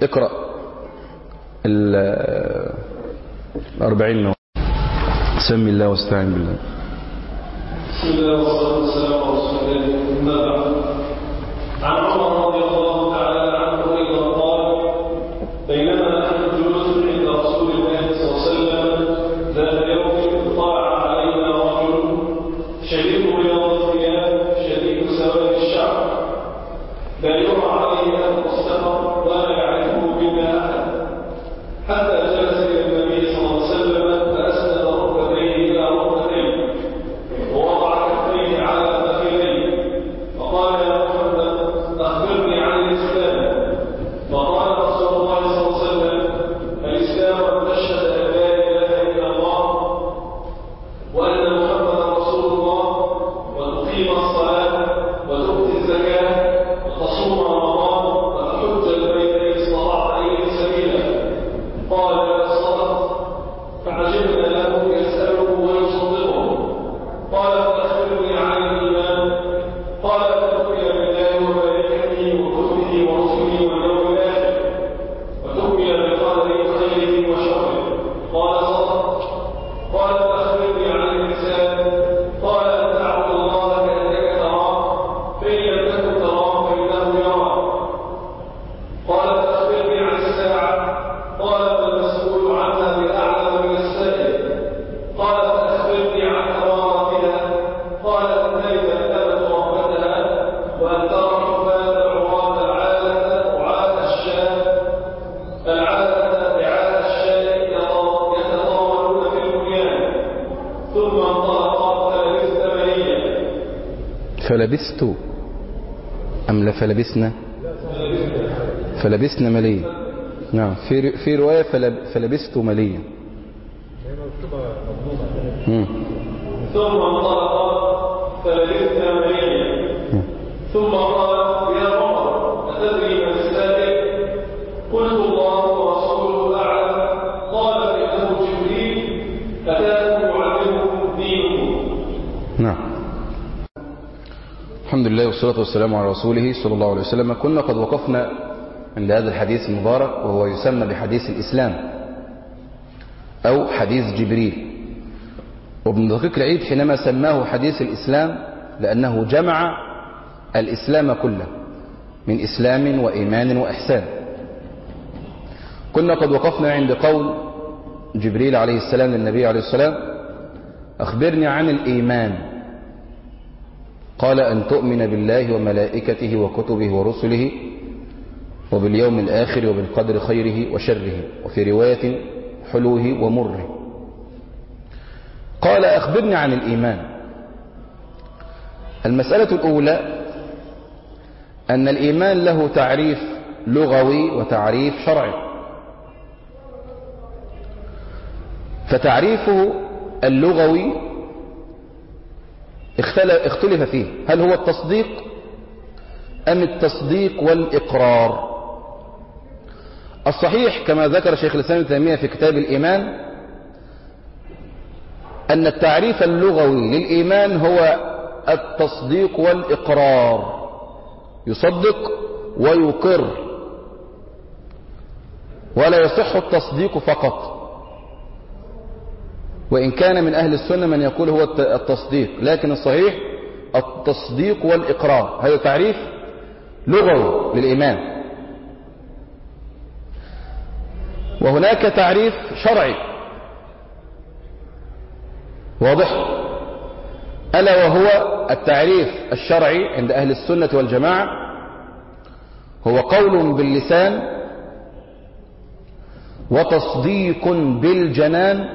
اقرأ 40 سمي الله واستعين بالله. بسم الله والصلاة والسلام على رسول الله. أما بعد، عن عمر رضي الله تعالى عنه أيضا قال: بينما نحن جلوس عند رسول الله صلى الله عليه وسلم ذات يوم طلع علينا رجل شديد بياض الثياب شديد سواد الشعر لا يرى عليه أثر السفر ولا يعرفه منا أحد، حتى جلس إلى النبي صلى الله عليه وسلم فأسند ركبتيه إلى ركبتيه ووضع كفيه على فخذيه فقال: يا محمد أخبرني عن الإسلام. فقال رسول الله صلى الله عليه وسلم: الإسلام أن تشهد أن لا إله إلا الله وأن محمدا رسول الله وتقيم الصلاة وتؤتي الزكاة وتصوم رمضان وتحج البيت إن استطعت إليه سبيلا. قال: صدقت. فعجبنا له يسأله ويصدقه. قال: فأخبرني عن الإيمان. قال: تؤمن بالله وملائكته وكتبه ورسله واليوم الآخر وتؤمن بالقدر خيره وشره. قال: صدقت. قال: فأخبرني عن الإحسان. قال: أن تعبد الله كأنك تراه فإن لم تكن تراه فإنه يراك. قال: فأخبرني عن الساعة. قال: فالمسؤول عنها بأعلم من السائل. قال: فأخبرني عن أماراتها. قال: أن تلد الأمة ربتها وأن ترى حفاة العراة العالة رعاة الشاة رعاة الشاة يتطاولون في البنيان. ثم انطلق فلبثت مليا. فلبثت أم لا فلبثنا؟ فلبثنا مليا. نعم، في رواية فلبثت مليا. ثم انطلق فلبثت مليا. ثم قال: يا عمر أتدري من السائل؟ قلت: الله ورسوله أعلم. قال: فإنه جبريل أتاكم يعلمكم دينكم. نعم، الحمد لله والصلاة والسلام على رسوله صلى الله عليه وسلم. كنا قد وقفنا عند هذا الحديث المبارك وهو يسمى بحديث الإسلام أو حديث جبريل. وابن دقيق العيد حينما سماه حديث الإسلام لأنه جمع الإسلام كله من إسلام وإيمان وإحسان. كنا قد وقفنا عند قول جبريل عليه السلام للنبي عليه السلام: أخبرني عن الإيمان. قال: أن تؤمن بالله وملائكته وكتبه ورسله وباليوم الآخر وبالقدر خيره وشره، وفي رواية حلوه ومره. قال: أخبرني عن الإيمان. المسألة الأولى أن الإيمان له تعريف لغوي وتعريف شرعي. فتعريفه اللغوي اختلف فيه، هل هو التصديق أم التصديق والإقرار؟ الصحيح كما ذكر شيخ الإسلام ابن تيمية في كتاب الإيمان أن التعريف اللغوي للإيمان هو التصديق والإقرار، يصدق ويقر، ولا يصح التصديق فقط، وإن كان من أهل السنة من يقول هو التصديق، لكن الصحيح التصديق والإقرار. هذا تعريف لغوي للإيمان. وهناك تعريف شرعي واضح، ألا وهو التعريف الشرعي عند أهل السنة والجماعة هو قول باللسان وتصديق بالجنان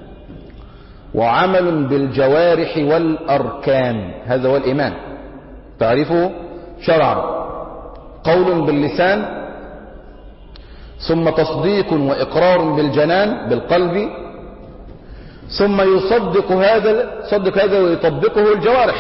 وعمل بالجوارح والأركان. هذا هو الإيمان، تعريفه شرعا: قول باللسان، ثم تصديق وإقرار بالجنان بالقلب، ثم يصدق هذا ويطبقه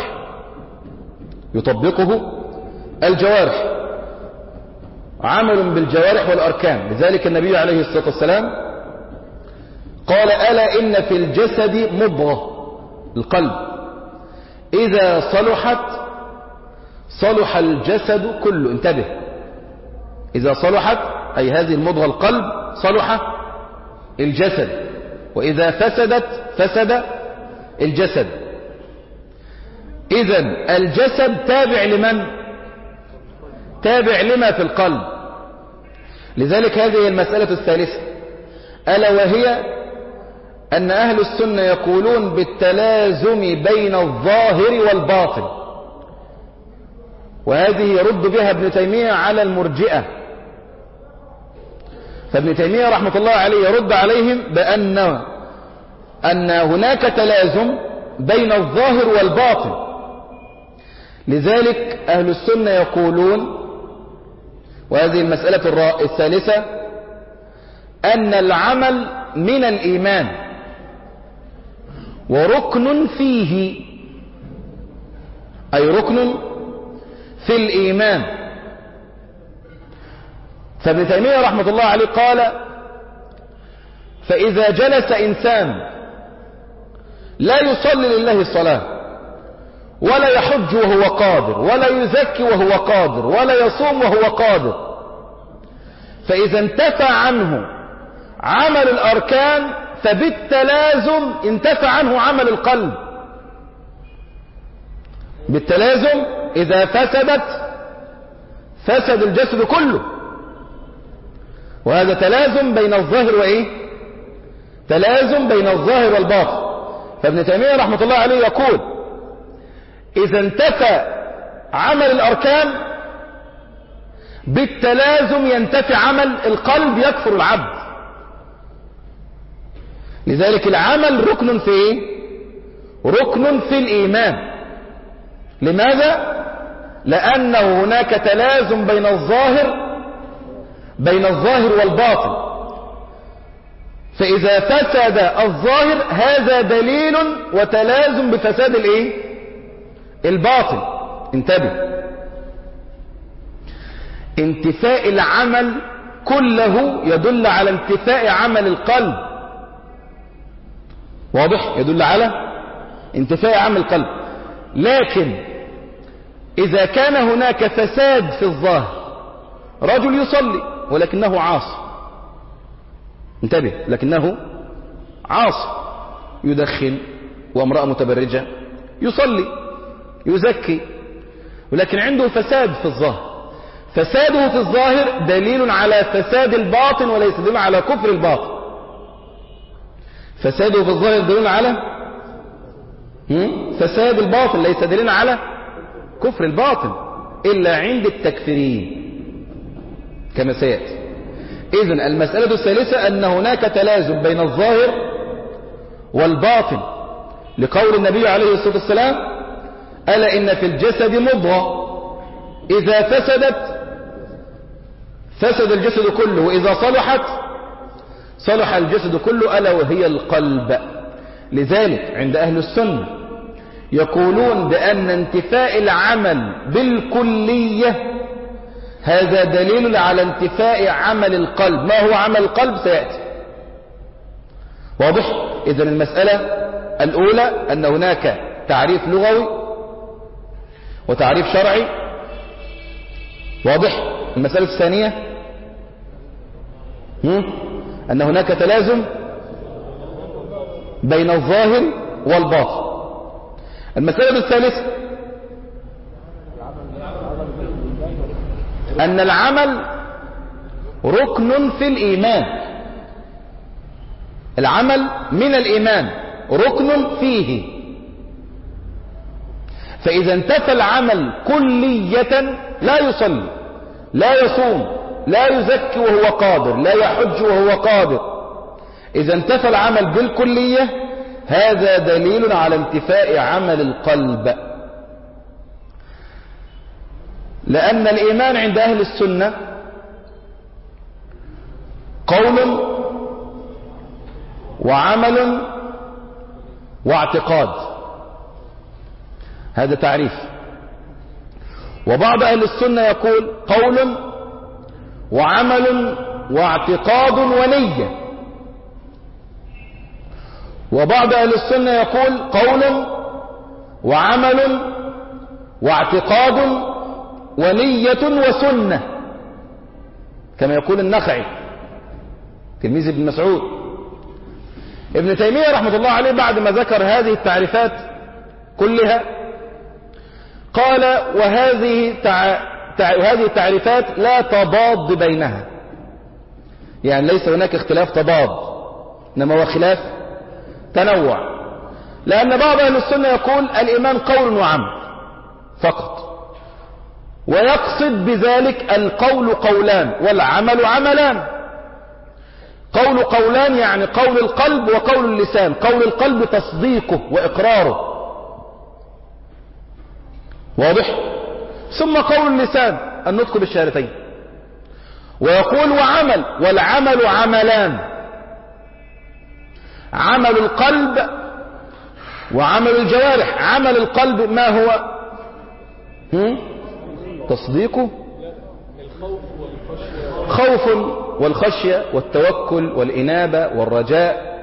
الجوارح، عمل بالجوارح والأركان. لذلك النبي عليه الصلاة والسلام قال: ألا إن في الجسد مضغة، القلب، إذا صلحت صلح الجسد كله. انتبه، إذا صلحت أي هذه المضغة القلب صلح الجسد، وإذا فسدت فسد الجسد. إذن الجسد تابع لمن؟ تابع لما في القلب. لذلك هذه المسألة الثالثة، ألا وهي أن أهل السنة يقولون بالتلازم بين الظاهر والباطن، وهذه يرد بها ابن تيمية على المرجئة. فابن تيمية رحمة الله عليه يرد عليهم أن هناك تلازم بين الظاهر والباطن. لذلك أهل السنة يقولون، وهذه المسألة الثالثة، أن العمل من الإيمان وركن فيه، أي ركن في الإيمان. فابن تيمية رحمة الله عليه قال: فإذا جلس إنسان لا يصلي لله الصلاة، ولا يحج وهو قادر، ولا يزكي وهو قادر، ولا يصوم وهو قادر، فإذا انتفى عنه عمل الأركان فبالتلازم انتفى عنه عمل القلب. بالتلازم إذا فسدت فسد الجسد كله، وهذا تلازم بين الظاهر وإيه؟ تلازم بين الظاهر والباطن. فابن تيمية رحمة الله عليه يقول: إذا انتفى عمل الأركان بالتلازم ينتفي عمل القلب، يكفر العبد. لذلك العمل ركن في إيه؟ ركن في الإيمان. لماذا؟ لأنه هناك تلازم بين الظاهر والباطن. فإذا فسد الظاهر هذا دليل وتلازم بفساد الإيه؟ الباطن. انتبه، انتفاء العمل كله يدل على انتفاء عمل القلب. واضح؟ يدل على انتفاء عمل القلب. لكن إذا كان هناك فساد في الظاهر، رجل يصلي ولكنه عاصي، انتبه، لكنه عاصي، يدخن، وامرأة متبرجة، يصلي، يزكي، ولكن عنده فساد في الظاهر. فساده في الظاهر دليل على فساد الباطن وليس دليل على كفر الباطن. فساده في الظاهر دليل على فساد الباطن، ليس دليل على كفر الباطن إلا عند التكفيرين كما سيأتي. إذن المسألة الثالثة أن هناك تلازم بين الظاهر والباطن، لقول النبي عليه الصلاة والسلام: ألا إن في الجسد مضغة إذا فسدت فسد الجسد كله، وإذا صلحت صلح الجسد كله، ألا وهي القلب. لذلك عند أهل السنة يقولون بأن انتفاء العمل بالكلية هذا دليل على انتفاء عمل القلب. ما هو عمل القلب سيأتي. واضح؟ إذن المسألة الأولى أن هناك تعريف لغوي وتعريف شرعي. واضح؟ المسألة الثانية أن هناك تلازم بين الظاهر والباطن. المسألة الثالثة أن العمل ركن في الإيمان. العمل من الإيمان ركن فيه. فإذا انتفى العمل كلية لا يصلي، لا يصوم، لا يزكي وهو قادر، لا يحج وهو قادر، إذا انتفى العمل بالكلية هذا دليل على انتفاء عمل القلب. لأن الإيمان عند أهل السنة قول وعمل واعتقاد، هذا تعريف. وبعض أهل السنة يقول قول وعمل واعتقاد ونية. وبعض أهل السنة يقول قول وعمل واعتقاد ونية وسنة. كما يقول النخعي تلميذ ابن مسعود. ابن تيمية رحمة الله عليه بعد ما ذكر هذه التعريفات كلها قال وهذه التعريفات لا تضاد بينها، يعني ليس هناك اختلاف تضاد، إنما هو خلاف تنوع. لأن بعض أهل السنة يقول الإيمان قول وعمل فقط، ويقصد بذلك القول قولان والعمل عملان. قول قولان يعني قول القلب وقول اللسان. قول القلب تصديقه وإقراره، واضح؟ ثم قول اللسان النطق بالشهادتين. ويقول وعمل، والعمل عملان، عمل القلب وعمل الجوارح. عمل القلب ما هو؟ تصديقه، خوف والخشية والتوكل والإنابة والرجاء،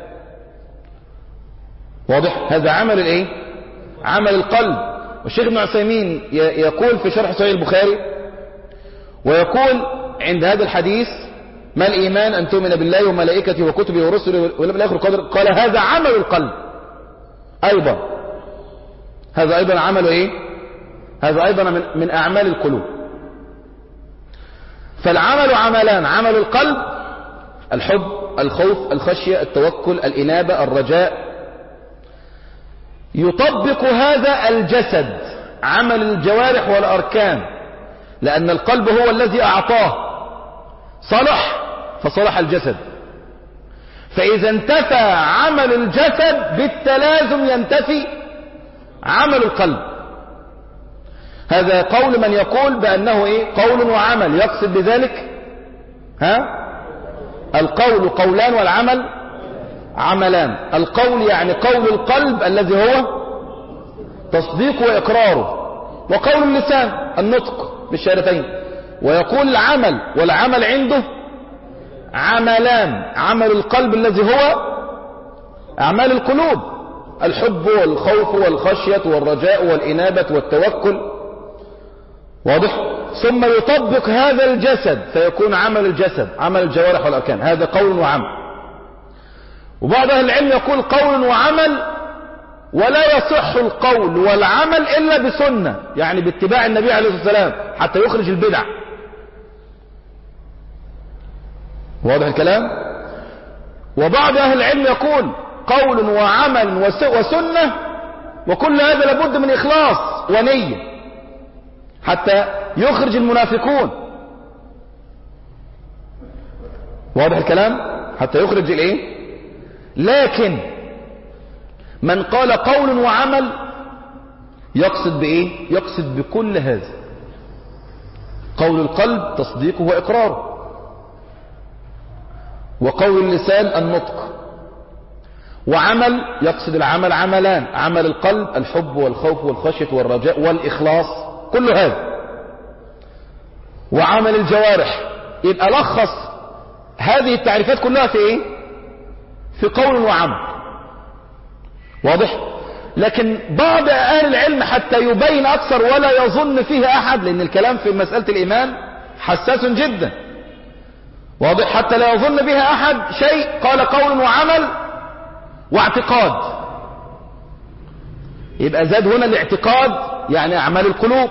واضح؟ هذا عمل الايه؟ عمل القلب. والشيخ ابن عثيمين يقول في شرح صحيح البخاري ويقول عند هذا الحديث ما الإيمان أن تؤمن بالله وملائكته وكتبه ورسله واليوم الآخر قدر، قال هذا عمل القلب أيضا. هذا أيضا عمل ايه؟ هذا أيضا من أعمال القلوب. فالعمل عملان، عمل القلب الحب الخوف الخشية التوكل الإنابة الرجاء. يطبق هذا الجسد، عمل الجوارح والأركان، لأن القلب هو الذي أعطاه، صلح فصلح الجسد. فإذا انتفى عمل الجسد بالتلازم ينتفي عمل القلب. هذا قول من يقول بأنه ايه؟ قول وعمل، يقصد بذلك القول قولان والعمل عملان. القول يعني قول القلب الذي هو تصديق وإقراره، وقول اللسان النطق بالشهادتين. ويقول العمل، والعمل عنده عملان، عمل القلب الذي هو أعمال القلوب، الحب والخوف والخشية والرجاء والإنابة والتوكل، واضح؟ ثم يطبق هذا الجسد فيكون عمل الجسد عمل الجوارح والأركان. هذا قول وعمل. وبعض أهل العلم يقول قول وعمل، ولا يصح القول والعمل إلا بسنة، يعني باتباع النبي عليه الصلاة والسلام حتى يخرج البدع. واضح الكلام؟ وبعض أهل العلم يقول قول وعمل وسنة، وكل هذا لابد من إخلاص ونية حتى يخرج المنافقون. واضح الكلام؟ حتى يخرج الايه؟ لكن من قال قول وعمل يقصد بايه؟ يقصد بكل هذا. قول القلب تصديقه واقراره، وقول اللسان النطق، وعمل يقصد العمل عملان، عمل القلب الحب والخوف والخشية والرجاء والإخلاص، كل هذا. وعمل الجوارح. يبقى لخص هذه التعريفات كلها في ايه؟ في قول وعمل. واضح؟ لكن بعض اهل العلم حتى يبين اكثر ولا يظن فيه احد، لان الكلام في مسألة الايمان حساس جدا، واضح؟ حتى لا يظن بها احد شيء، قال قول وعمل واعتقاد. يبقى زاد هنا الاعتقاد يعني اعمال القلوب.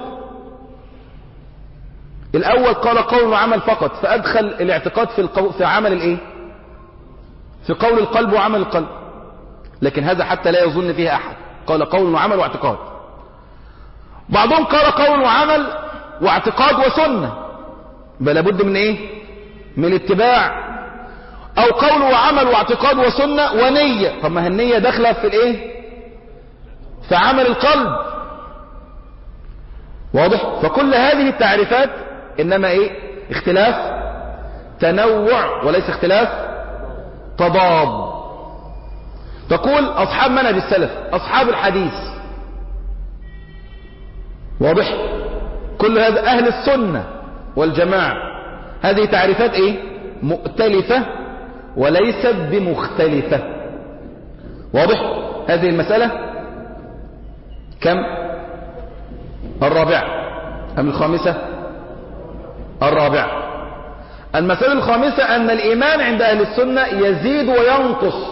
الاول قال قول وعمل فقط، فادخل الاعتقاد في عمل الايه؟ في قول القلب وعمل القلب. لكن هذا حتى لا يظن فيها احد، قال قول وعمل واعتقاد. بعضهم قال قول وعمل واعتقاد وسنة، بل لابد من ايه؟ من الاتباع. او قول وعمل واعتقاد وسنة ونية. طب ما النية داخله في الايه؟ في عمل القلب. واضح؟ فكل هذه التعريفات انما ايه؟ اختلاف تنوع وليس اختلاف تضاد. تقول اصحاب منهج السلف، اصحاب الحديث، واضح؟ كل هذا اهل السنة والجماعة. هذه تعريفات ايه؟ مؤتلفة وليست بمختلفة. واضح؟ هذه المسألة كم؟ الرابعة أم الخامسة؟ الرابعة. المسألة الخامسة أن الإيمان عند أهل السنة يزيد وينقص،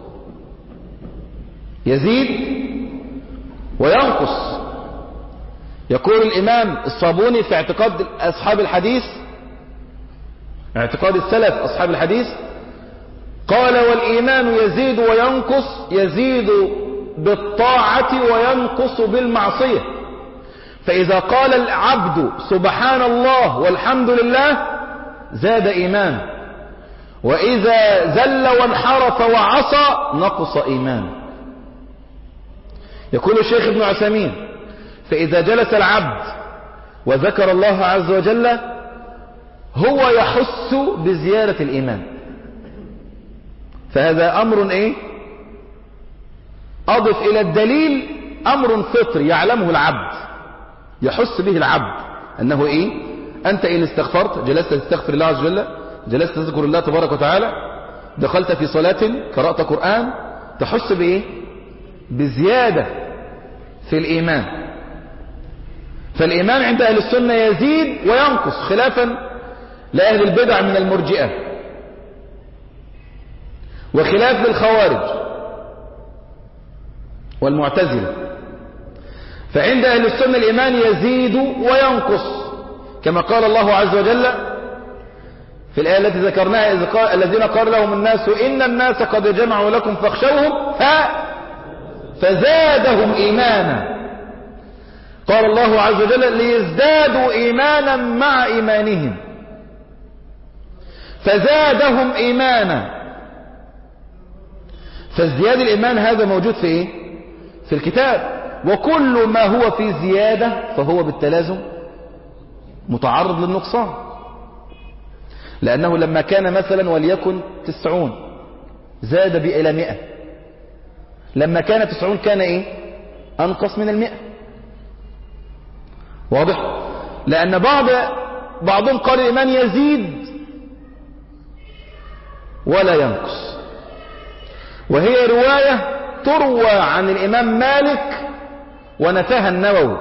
يزيد وينقص. يقول الإمام الصابوني في اعتقاد أصحاب الحديث، اعتقاد السلف أصحاب الحديث، قال والإيمان يزيد وينقص، يزيد بالطاعة وينقص بالمعصية. فإذا قال العبد سبحان الله والحمد لله زاد إيمان، وإذا زل وانحرف وعصى نقص إيمان. يقول الشيخ ابن عثيمين فإذا جلس العبد وذكر الله عز وجل هو يحس بزيادة الإيمان. فهذا أمر إيه؟ أضف إلى الدليل أمر فطري يعلمه العبد، يحس به العبد أنه إيه؟ أنت إن استغفرت، جلست تستغفر الله عز وجل، جلست تذكر الله تبارك وتعالى، دخلت في صلاة، قرأت قرآن، تحس بإيه؟ بزيادة في الإيمان. فالإيمان عند أهل السنة يزيد وينقص، خلافا لأهل البدع من المرجئة، وخلاف للخوارج والمعتزلة. فعند أهل السنة الإيمان يزيد وينقص، كما قال الله عز وجل في الآية التي ذكرناها الذين قال لهم الناس إن الناس قد جمعوا لكم فاخشوهم فزادهم إيمانا. قال الله عز وجل ليزدادوا إيمانا مع إيمانهم، فزادهم إيمانا. فازدياد الإيمان هذا موجود في إيه؟ في الكتاب. وكل ما هو في زيادة فهو بالتلازم متعرض للنقصان، لأنه لما كان مثلا وليكن 90 زاد إلى 100، لما كان 90 كان إيه؟ أنقص من 100. واضح؟ لأن بعضهم قال الإيمان يزيد ولا ينقص، وهي رواية تروى عن الإمام مالك ونفاها النووي.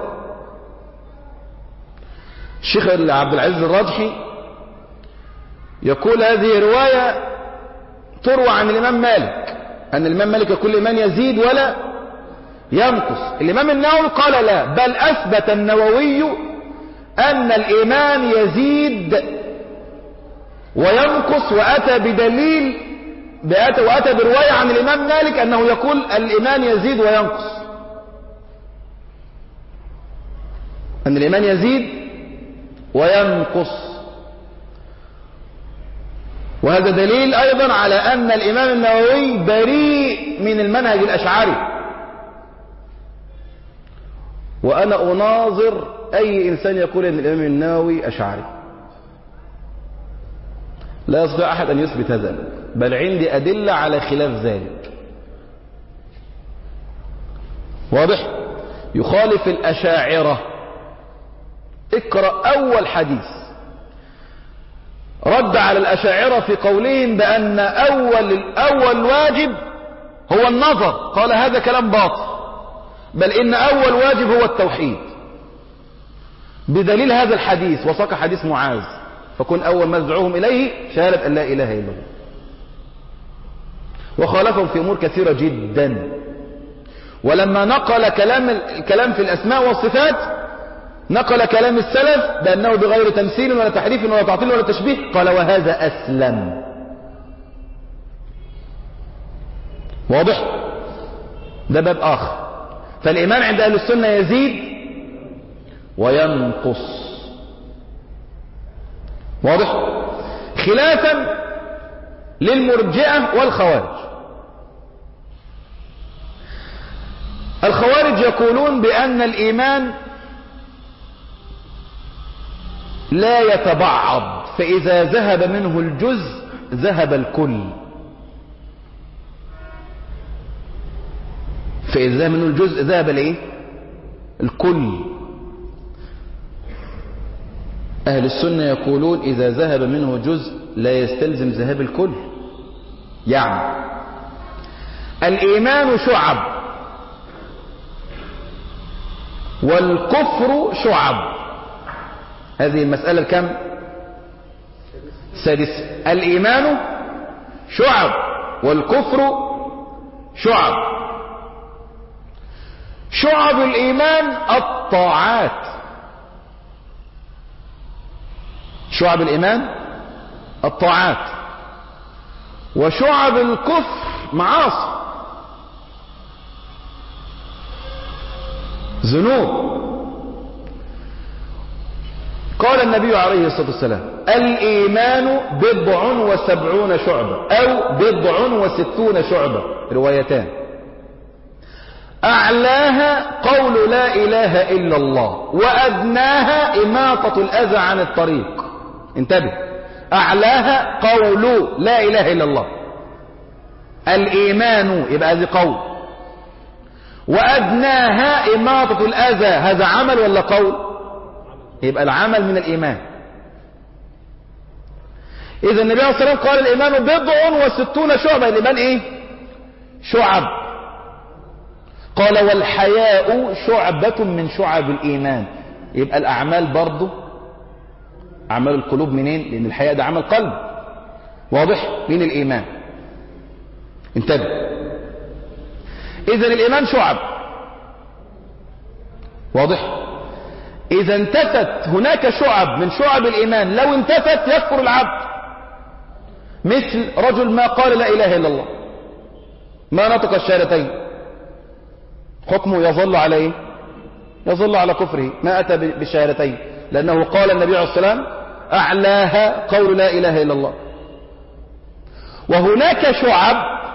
الشيخ عبد العزيز الراجحي يقول هذه رواية تروى عن الإمام مالك، أن الإمام مالك يقول الإيمان يزيد ولا ينقص. الإمام النووي قال لا، بل أثبت النووي أن الإيمان يزيد وينقص، وأتى بدليل وأتى برواية عن الإمام مالك أنه يقول الإيمان يزيد وينقص، أن الإيمان يزيد وينقص. وهذا دليل أيضا على أن الإمام النووي بريء من المنهج الأشعري. وأنا أناظر أي إنسان يقول أن الإمام النووي أشعري، لا يستطيع أحد أن يثبت هذا، بل عندي أدلة على خلاف ذلك. واضح؟ يخالف الأشاعرة. اقرأ أول حديث رد على الأشاعرة في قولهم بأن أول واجب هو النظر، قال هذا كلام باطل، بل إن أول واجب هو التوحيد، بدليل هذا الحديث، وساق حديث معاذ فكن أول ما ادعوهم إليه شهادة أن لا إله إلا الله. وخالفهم في أمور كثيرة جدا. ولما نقل الكلام في الأسماء والصفات نقل كلام السلف بأنه بغير تمثيل ولا تحريف ولا تعطيل ولا تشبيه، قال وهذا أسلم. واضح؟ ده باب آخر. فالإيمان عند أهل السنة يزيد وينقص. واضح؟ خلافا للمرجئة والخوارج. الخوارج يقولون بأن الإيمان لا يتبعض، فإذا ذهب منه الجزء ذهب الكل. فإذا ذهب منه الجزء ذهب الإيه؟ الكل. أهل السنة يقولون إذا ذهب منه جزء لا يستلزم ذهاب الكل. يعني الإيمان شعب والكفر شعب. هذه المسألة الكم؟ سادس الإيمان شعب والكفر شعب. شعب الإيمان الطاعات، شعب الإيمان الطاعات، وشعب الكفر معاصي ذنوب. قال النبي عليه الصلاة والسلام الإيمان 70 شعبة أو 60 شعبة، روايتان. أعلاها قول لا إله إلا الله، وأدناها إماطة الأذى عن الطريق. انتبه، أعلاها قول لا إله إلا الله، الإيمان يبقى هذه قول، وأدناها إماطة الأذى، هذا عمل ولا قول؟ يبقى العمل من الإيمان. إذا النبي عليه الصلاة والسلام قال الإيمان 60 شعبة، الإيمان إيه؟ شعب. قال والحياء شعبة من شعب الإيمان، يبقى الأعمال برضه أعمال القلوب منين؟ لأن الحياء ده عمل قلب، واضح؟ من الإيمان. انتبه، إذا الإيمان شعب، واضح؟ إذا انتفت هناك شعب من شعب الإيمان، لو انتفت يكفر العبد. مثل رجل ما قال لا إله إلا الله، ما نطق الشهادتين، حكمه يظل على إيه؟ يظل على كفره، ما أتى بالشهادتين، لأنه قال النبي عليه الصلاة والسلام أعلاها قول لا إله إلا الله. وهناك شعب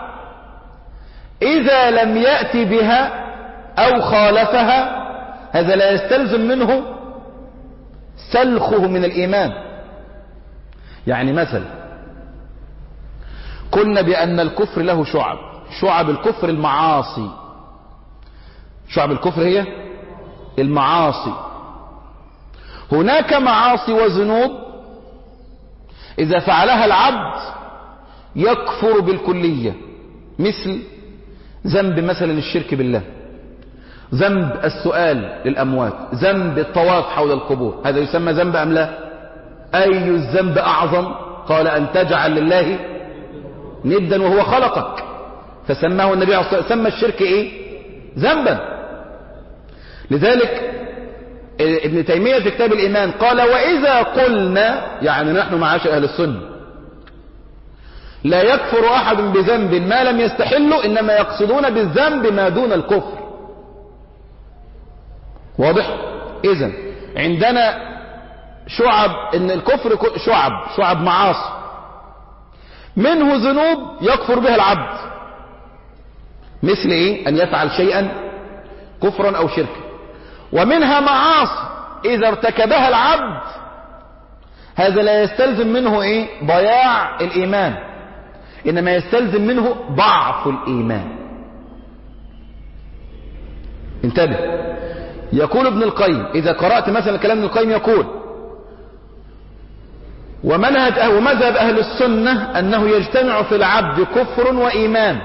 إذا لم يأتي بها أو خالفها هذا لا يستلزم منه سلخه من الإيمان. يعني مثلا قلنا بأن الكفر له شعب، شعب الكفر المعاصي، شعب الكفر هي المعاصي. هناك معاصي وذنوب إذا فعلها العبد يكفر بالكلية، مثل ذنب مثلا الشرك بالله، ذنب السؤال للأموات، ذنب الطواف حول القبور، هذا يسمى ذنب أم لا؟ أي الذنب أعظم؟ قال أن تجعل لله ندا وهو خلقك، فسماه النبي عليه الصلاة والسلام، سمى الشرك إيه؟ ذنبا. لذلك ابن تيمية في كتاب الإيمان قال وإذا قلنا، يعني نحن معاشر أهل السنة، لا يكفر أحد بذنب ما لم يستحله، إنما يقصدون بالذنب ما دون الكفر، واضح؟ إذن عندنا شعب، إن الكفر شعب معاصي، منه ذنوب يكفر بها العبد، مثل إيه؟ أن يفعل شيئا كفرا أو شركا. ومنها معاصي إذا ارتكبها العبد هذا لا يستلزم منه إيه؟ ضياع الإيمان، إنما يستلزم منه ضعف الإيمان. انتبه، يقول ابن القيم، إذا قرأت مثلا كلام ابن القيم يقول ومذهب أهل السنة أنه يجتمع في العبد كفر وإيمان.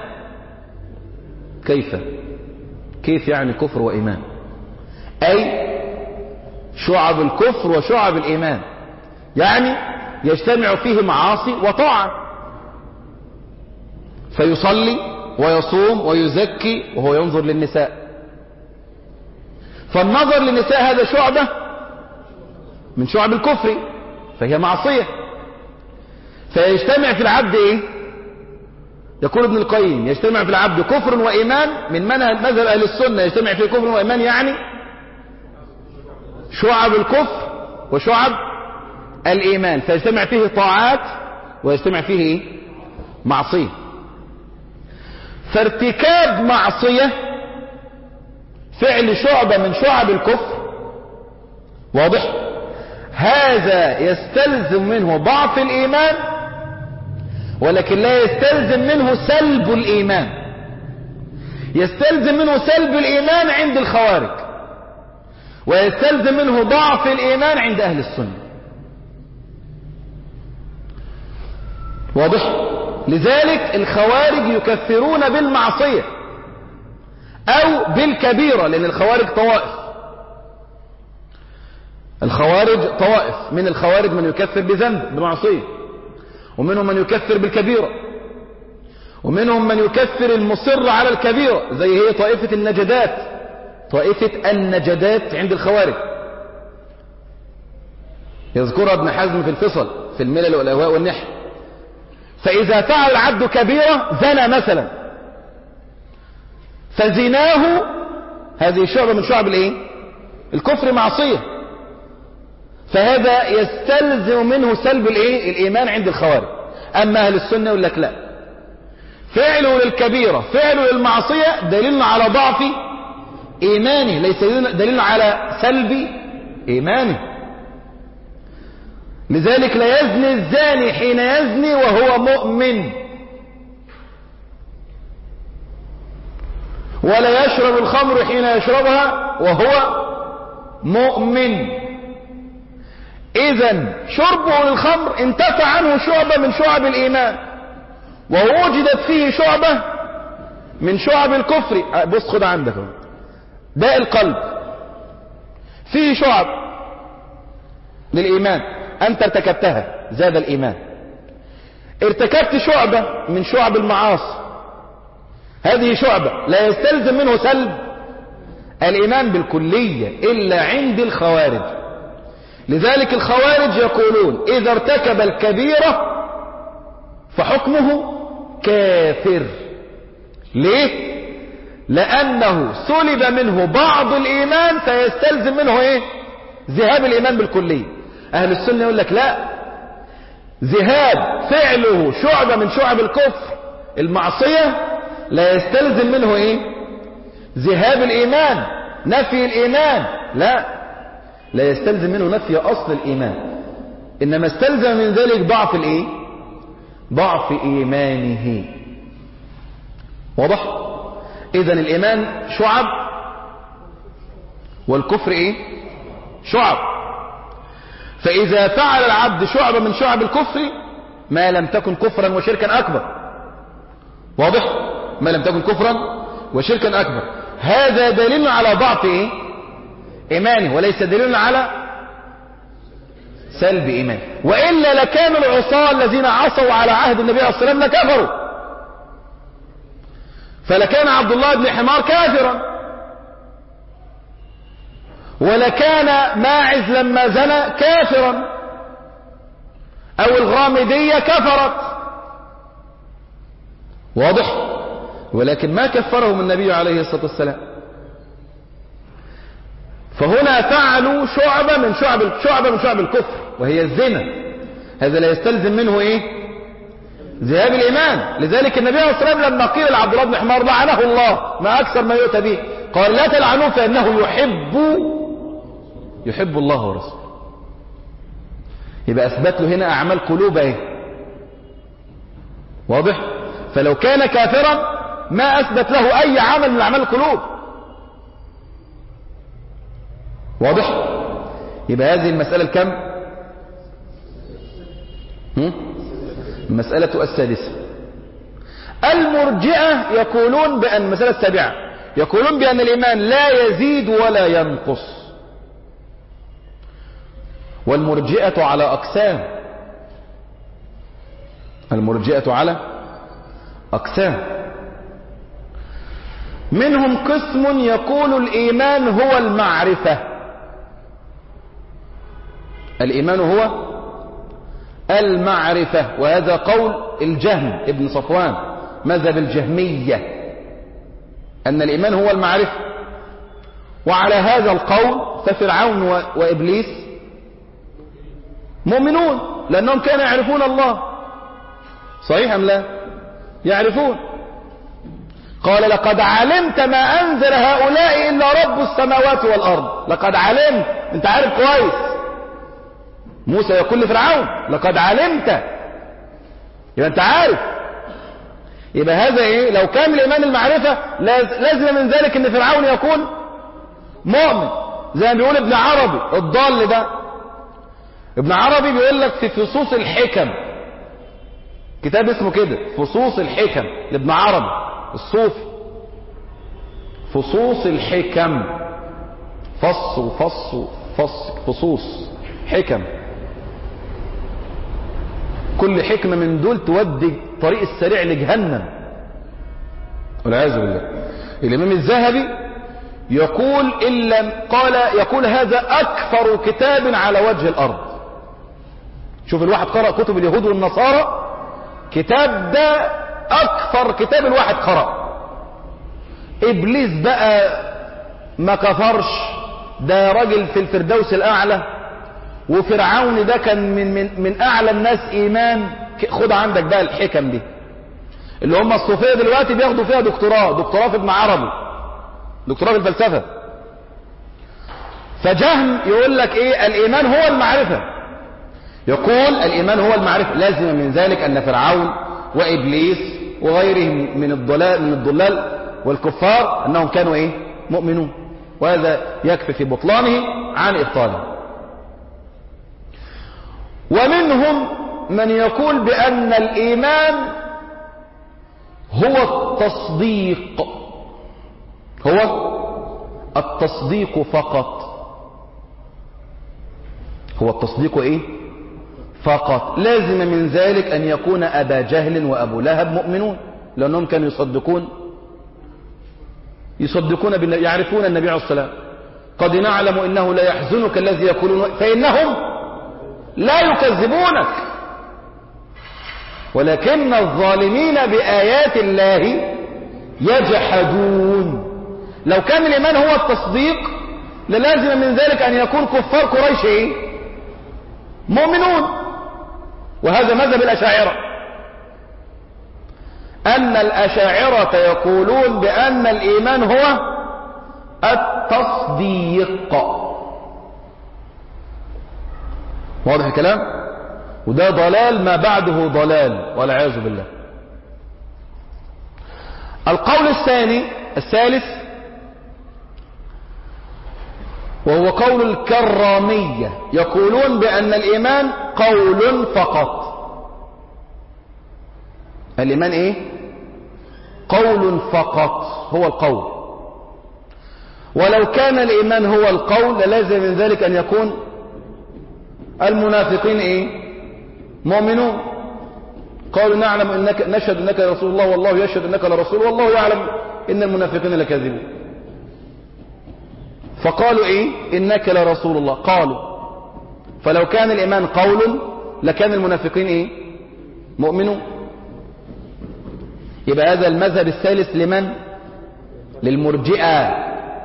كيف يعني كفر وإيمان؟ أي شعب الكفر وشعب الإيمان، يعني يجتمع فيه معاصي وطاعة، فيصلي ويصوم ويزكي وهو ينظر للنساء، فالنظر للنساء هذا شعبة من شعب الكفر، فهي معصية، فيجتمع في العبد إيه؟ يقول ابن القيم يجتمع في العبد كفر وإيمان، من مذهب أهل السنة يجتمع فيه كفر وإيمان، يعني شعب الكفر وشعب الإيمان، فيجتمع فيه طاعات ويجتمع فيه إيه؟ معصية. فارتكاب معصية فعل شعبة من شعب الكفر، واضح؟ هذا يستلزم منه ضعف الإيمان، ولكن لا يستلزم منه سلب الإيمان. يستلزم منه سلب الإيمان عند الخوارج، ويستلزم منه ضعف الإيمان عند أهل السنة، واضح؟ لذلك الخوارج يكفرون بالمعصية أو بالكبيرة، لأن الخوارج طوائف، الخوارج طوائف، من الخوارج من يكفر بذنب بمعصية، ومنهم من يكفر بالكبيرة، ومنهم من يكفر المصر على الكبيرة، زي هي طائفة النجدات، طائفة النجدات عند الخوارج، يذكرها ابن حزم في الفصل في الملل والأهواء والنحل. فإذا فعل العبد كبيرة، زنى مثلا، فزناه هذه شعبة من شعب الايه؟ الكفر، معصية، فهذا يستلزم منه سلب الايه؟ الإيمان عند الخوارج. أما أهل السنة يقول لك لا، فعله للكبيرة، فعله للمعصية دليل على ضعف إيمانه، ليس دليل على سلب إيمانه. لذلك لا يزني الزاني حين يزني وهو مؤمن، ولا يشرب الخمر حين يشربها وهو مؤمن. إذن شربه للخمر انتفع عنه شعبة من شعب الإيمان، ووجدت فيه شعبة من شعب الكفر. بص خد عندك داء القلب فيه شعب للإيمان، أنت ارتكبتها زاد الإيمان. ارتكبت شعبة من شعب المعاصي، هذه شعبة لا يستلزم منه سلب الإيمان بالكلية إلا عند الخوارج. لذلك الخوارج يقولون إذا ارتكب الكبيرة فحكمه كافر. ليه؟ لأنه سلب منه بعض الإيمان فيستلزم منه إيه؟ ذهاب الإيمان بالكلية. أهل السنة يقول لك لا، ذهاب فعله شعبة من شعب الكفر المعصية لا يستلزم منه إيه؟ ذهاب الإيمان، نفي الإيمان، لا يستلزم منه نفي أصل الإيمان، إنما استلزم من ذلك ضعف الإيه؟ ضعف إيمانه. واضح؟ إذن الإيمان شعب والكفر إيه؟ شعب. فإذا فعل العبد شعبة من شعب الكفر ما لم تكن كفرا وشركا أكبر، واضح؟ ما لم تكن كفرا وشركا أكبر، هذا دليل على ضعف إيه؟ إيمانه، وليس دليل على سلب إيمانه. وإلا لكان العصاة الذين عصوا على عهد النبي صلى الله عليه وسلم لكفروا، فلكان عبد الله بن حمار كافرا، ولكان ماعز لما زنى كافرا، أو الغامدية كفرت، واضح؟ ولكن ما كفرهم النبي عليه الصلاة والسلام. فهنا فعلوا شعبة من شعب الكفر وهي الزنا، هذا لا يستلزم منه ايه؟ ذهاب الإيمان. لذلك النبي عليه الصلاة والسلام لما قيل لعبد الله بن حمار لعنه الله ما أكثر ما يؤتى به، قال لا تلعنوه فإنه يحب الله ورسوله. يبقى أثبت له هنا أعمال قلوب ايه؟ واضح؟ فلو كان كافرا ما أثبت له أي عمل من أعمال القلوب، واضح؟ يبقى هذه المسألة الكم؟ المسألة السادسة. المرجئة يقولون بأن المسألة السابعة، يقولون بأن الإيمان لا يزيد ولا ينقص. والمرجئة على أقسام، المرجئة على أقسام. منهم قسم يقول الإيمان هو المعرفة، الإيمان هو المعرفة، وهذا قول الجهم ابن صفوان مذهب الجهمية أن الإيمان هو المعرفة. وعلى هذا القول ففرعون وإبليس مؤمنون لأنهم كانوا يعرفون الله، صحيح أم لا؟ يعرفون. قال لقد علمت ما أنزل هؤلاء إلا رب السماوات والأرض. لقد علمت، أنت عارف كويس. موسى يقول لفرعون لقد علمت، يبقى أنت عارف. يبقى هذا إيه؟ لو كان الإيمان المعرفة لازم من ذلك أن فرعون يكون مؤمن، زي ما بيقول ابن عربي الضال ده. ابن عربي بيقول لك في فصوص الحكم، كتاب اسمه كده فصوص الحكم لابن عربي الصوفي، فصوص الحكم، فصوص حكم. وكل حكمة من دول تودي طريق السريع لجهنم والعياذ بالله. الإمام الذهبي يقول يقول هذا أكثر كتاب على وجه الأرض. شوف الواحد قرأ كتب اليهود والنصارى، كتاب ده أكثر كتاب الواحد قرأ. إبليس بقى ما كفرش، ده راجل في الفردوس الأعلى، وفرعون ده كان من أعلى الناس إيمان. خد عندك بقى الحكم دي اللي هم الصوفية دلوقتي بياخدوا فيها دكتوراه في ابن عربي، دكتوراه في الفلسفة. فجهم يقول لك ايه؟ الإيمان هو المعرفة. يقول الإيمان هو المعرفة، لازم من ذلك أن فرعون وإبليس وغيرهم من الضلال والكفار أنهم كانوا ايه؟ مؤمنون. وهذا يكفي في بطلانه عن إبطاله. ومنهم من يقول بأن الإيمان هو التصديق فقط. هو التصديق ايه؟ فقط. لازم من ذلك أن يكون أبا جهل وأبو لهب مؤمنون، لأنهم كانوا يصدقون بالنبي، يعرفون النبي عليه الصلاة والسلام. قد نعلم إنه لا يحزنك الذي يقولون فإنهم لا يكذبونك ولكن الظالمين بآيات الله يجحدون. لو كان الإيمان هو التصديق للازم من ذلك أن يكون كفار قريش ايه؟ مؤمنون. وهذا مذهب الأشاعرة، أن الأشاعرة يقولون بأن الإيمان هو التصديق. واضح الكلام؟ وده ضلال ما بعده ضلال والعياذ بالله. القول الثالث وهو قول الكرامية، يقولون بأن الإيمان قول فقط. الإيمان ايه؟ قول فقط، هو القول. ولو كان الإيمان هو القول لازم من ذلك أن يكون المنافقين ايه؟ مؤمنون. قالوا نعلم انك نشهد انك لرسول الله والله يشهد انك لرسول والله يعلم ان المنافقين لكاذبون. فقالوا ايه؟ انك لرسول الله. قالوا فلو كان الايمان قول لكان المنافقين ايه؟ مؤمنون. يبقى هذا المذهب الثالث لمن؟ للمرجئة.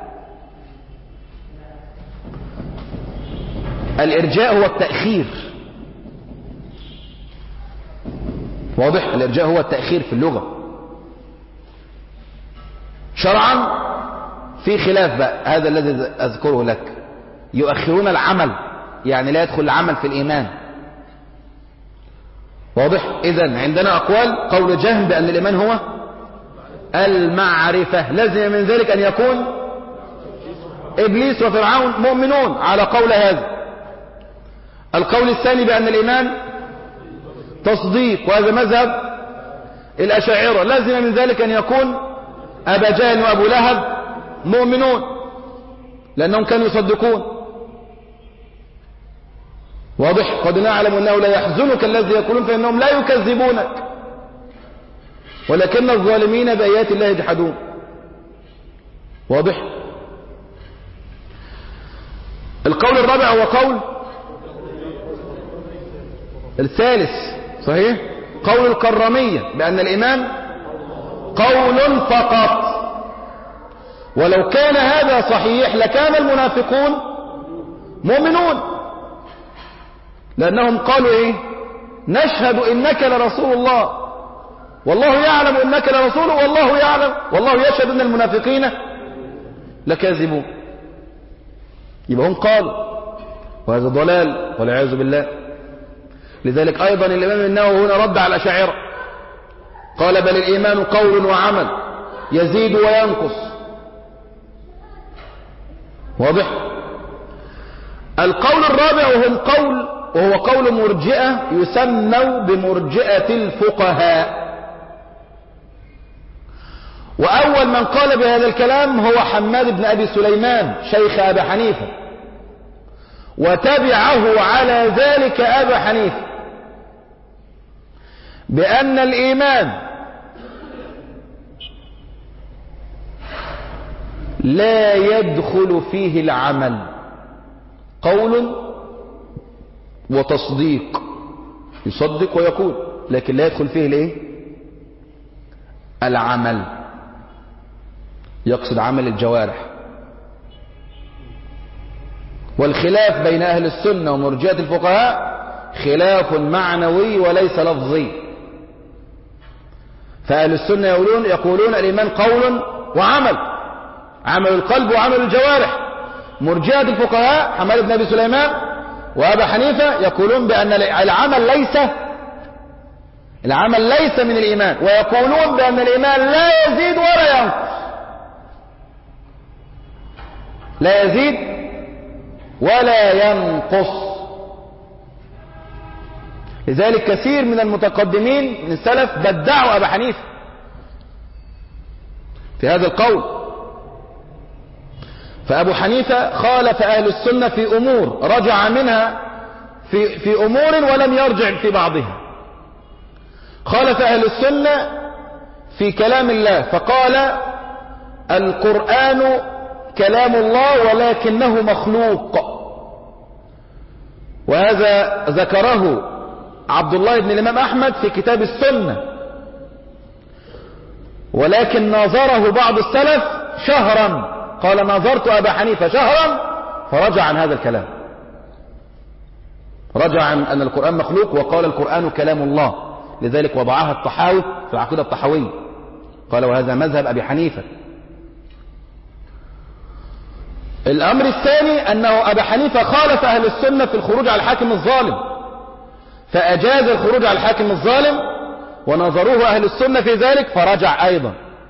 الارجاء هو التأخير. واضح؟ الارجاء هو التأخير في اللغة. شرعا في خلاف بقى، هذا الذي أذكره لك. يؤخرون العمل، يعني لا يدخل العمل في الإيمان. واضح؟ إذن عندنا أقوال. قول جهم بأن الإيمان هو المعرفة، لازم من ذلك أن يكون إبليس وفرعون مؤمنون على قول هذا. القول الثاني بأن الإيمان تصديق، وهذا مذهب الأشاعرة، لازم من ذلك أن يكون أبا جهل وأبو لهب مؤمنون لأنهم كانوا يصدقون. واضح؟ قد نعلم أنه لا يحزنك الذي يقولون فإنهم لا يكذبونك ولكن الظالمين بآيات الله يجحدون. واضح؟ القول الرابع هو قول الثالث، صحيح؟ قول الكرامية بأن الإيمان قول فقط. ولو كان هذا صحيح لكان المنافقون مؤمنون، لأنهم قالوا إيه؟ نشهد إنك لرسول الله والله يعلم إنك لرسول والله يعلم والله يشهد إن المنافقين لكاذبون. يبقى هم قالوا، وهذا ضلال والعياذ بالله. لذلك أيضا الإمام النووي هنا رد على الأشاعرة، قال بل الإيمان قول وعمل يزيد وينقص. واضح؟ القول الرابع وهو قول مرجئة يسموا بمرجئة الفقهاء. وأول من قال بهذا الكلام هو حماد بن أبي سليمان شيخ أبي حنيفة، وتبعه على ذلك أبا حنيفة. بأن الإيمان لا يدخل فيه العمل، قول وتصديق، يصدق ويقول، لكن لا يدخل فيه الايه؟ العمل. يقصد عمل الجوارح. والخلاف بين أهل السنة ومرجئة الفقهاء خلاف معنوي وليس لفظي. فأهل السنة يقولون الإيمان قول وعمل، عمل القلب وعمل الجوارح. مرجئة الفقهاء حماد بن أبي سليمان وأبا حنيفة يقولون بأن العمل ليس من الإيمان، ويقولون بأن الإيمان لا يزيد ولا ينقص، لا يزيد ولا ينقص. لذلك كثير من المتقدمين من السلف بدعوا أبا حنيفة في هذا القول. فأبو حنيفة خالف أهل السنة في أمور، رجع منها في أمور ولم يرجع في بعضها. خالف أهل السنة في كلام الله، فقال القرآن كلام الله ولكنه مخلوق، وهذا ذكره عبد الله بن الإمام أحمد في كتاب السنة، ولكن ناظره بعض السلف شهرا، قال ناظرت أبا حنيفة شهرا فرجع عن هذا الكلام، رجع عن أن القرآن مخلوق وقال القرآن كلام الله. لذلك وضعها الطحاوي في العقيدة الطحاوية، قال وهذا مذهب أبي حنيفة. الأمر الثاني أنه أبا حنيفة خالف أهل السنة في الخروج على الحاكم الظالم، فأجاز الخروج على الحاكم الظالم، ونظروه أهل السنة في ذلك فرجع أيضا.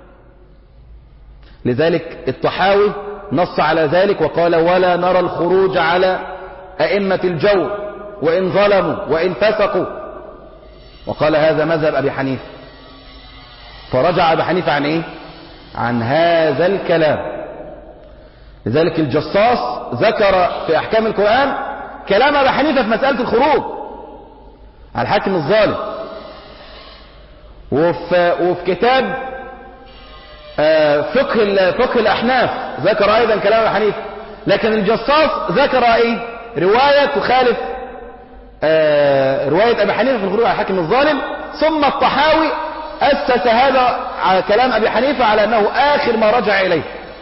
لذلك الطحاوي نص على ذلك وقال ولا نرى الخروج على أئمة الجور وإن ظلموا وإن فسقوا، وقال هذا مذهب أبي حنيفة. فرجع أبي حنيفة عن إيه؟ عن هذا الكلام. لذلك الجصاص ذكر في أحكام القرآن كلام أبي حنيفة في مسألة الخروج على الحاكم الظالم، وفي كتاب فقه الأحناف ذكر أيضا كلام أبي حنيفة. لكن الجصاص ذكر إيه؟ رواية تخالف رواية أبي حنيفة في الخروج على الحاكم الظالم. ثم الطحاوي أسس هذا على كلام أبي حنيفة على أنه آخر ما رجع إليه.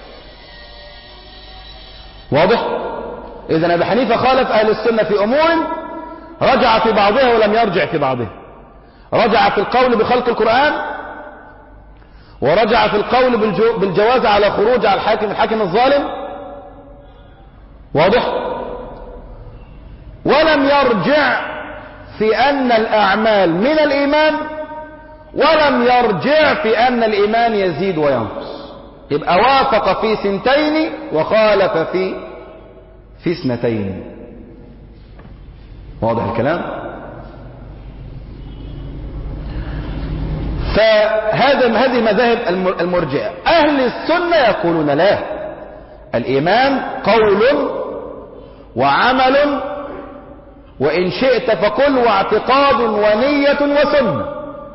واضح؟ إذن أبي حنيفة خالف أهل السنة في أمور، رجع في بعضها ولم يرجع في بعضها. رجع في القول بخلق القرآن، ورجع في القول بالجواز على خروج على الحاكم الظالم. واضح؟ ولم يرجع في أن الأعمال من الإيمان، ولم يرجع في أن الإيمان يزيد وينقص. يبقى وافق في سنتين وخالف في اثنتين. واضح الكلام؟ هذه مذاهب المرجئة. أهل السنة يقولون لا، الإيمان قول وعمل، وإن شئت فقل واعتقاد ونية وسنة،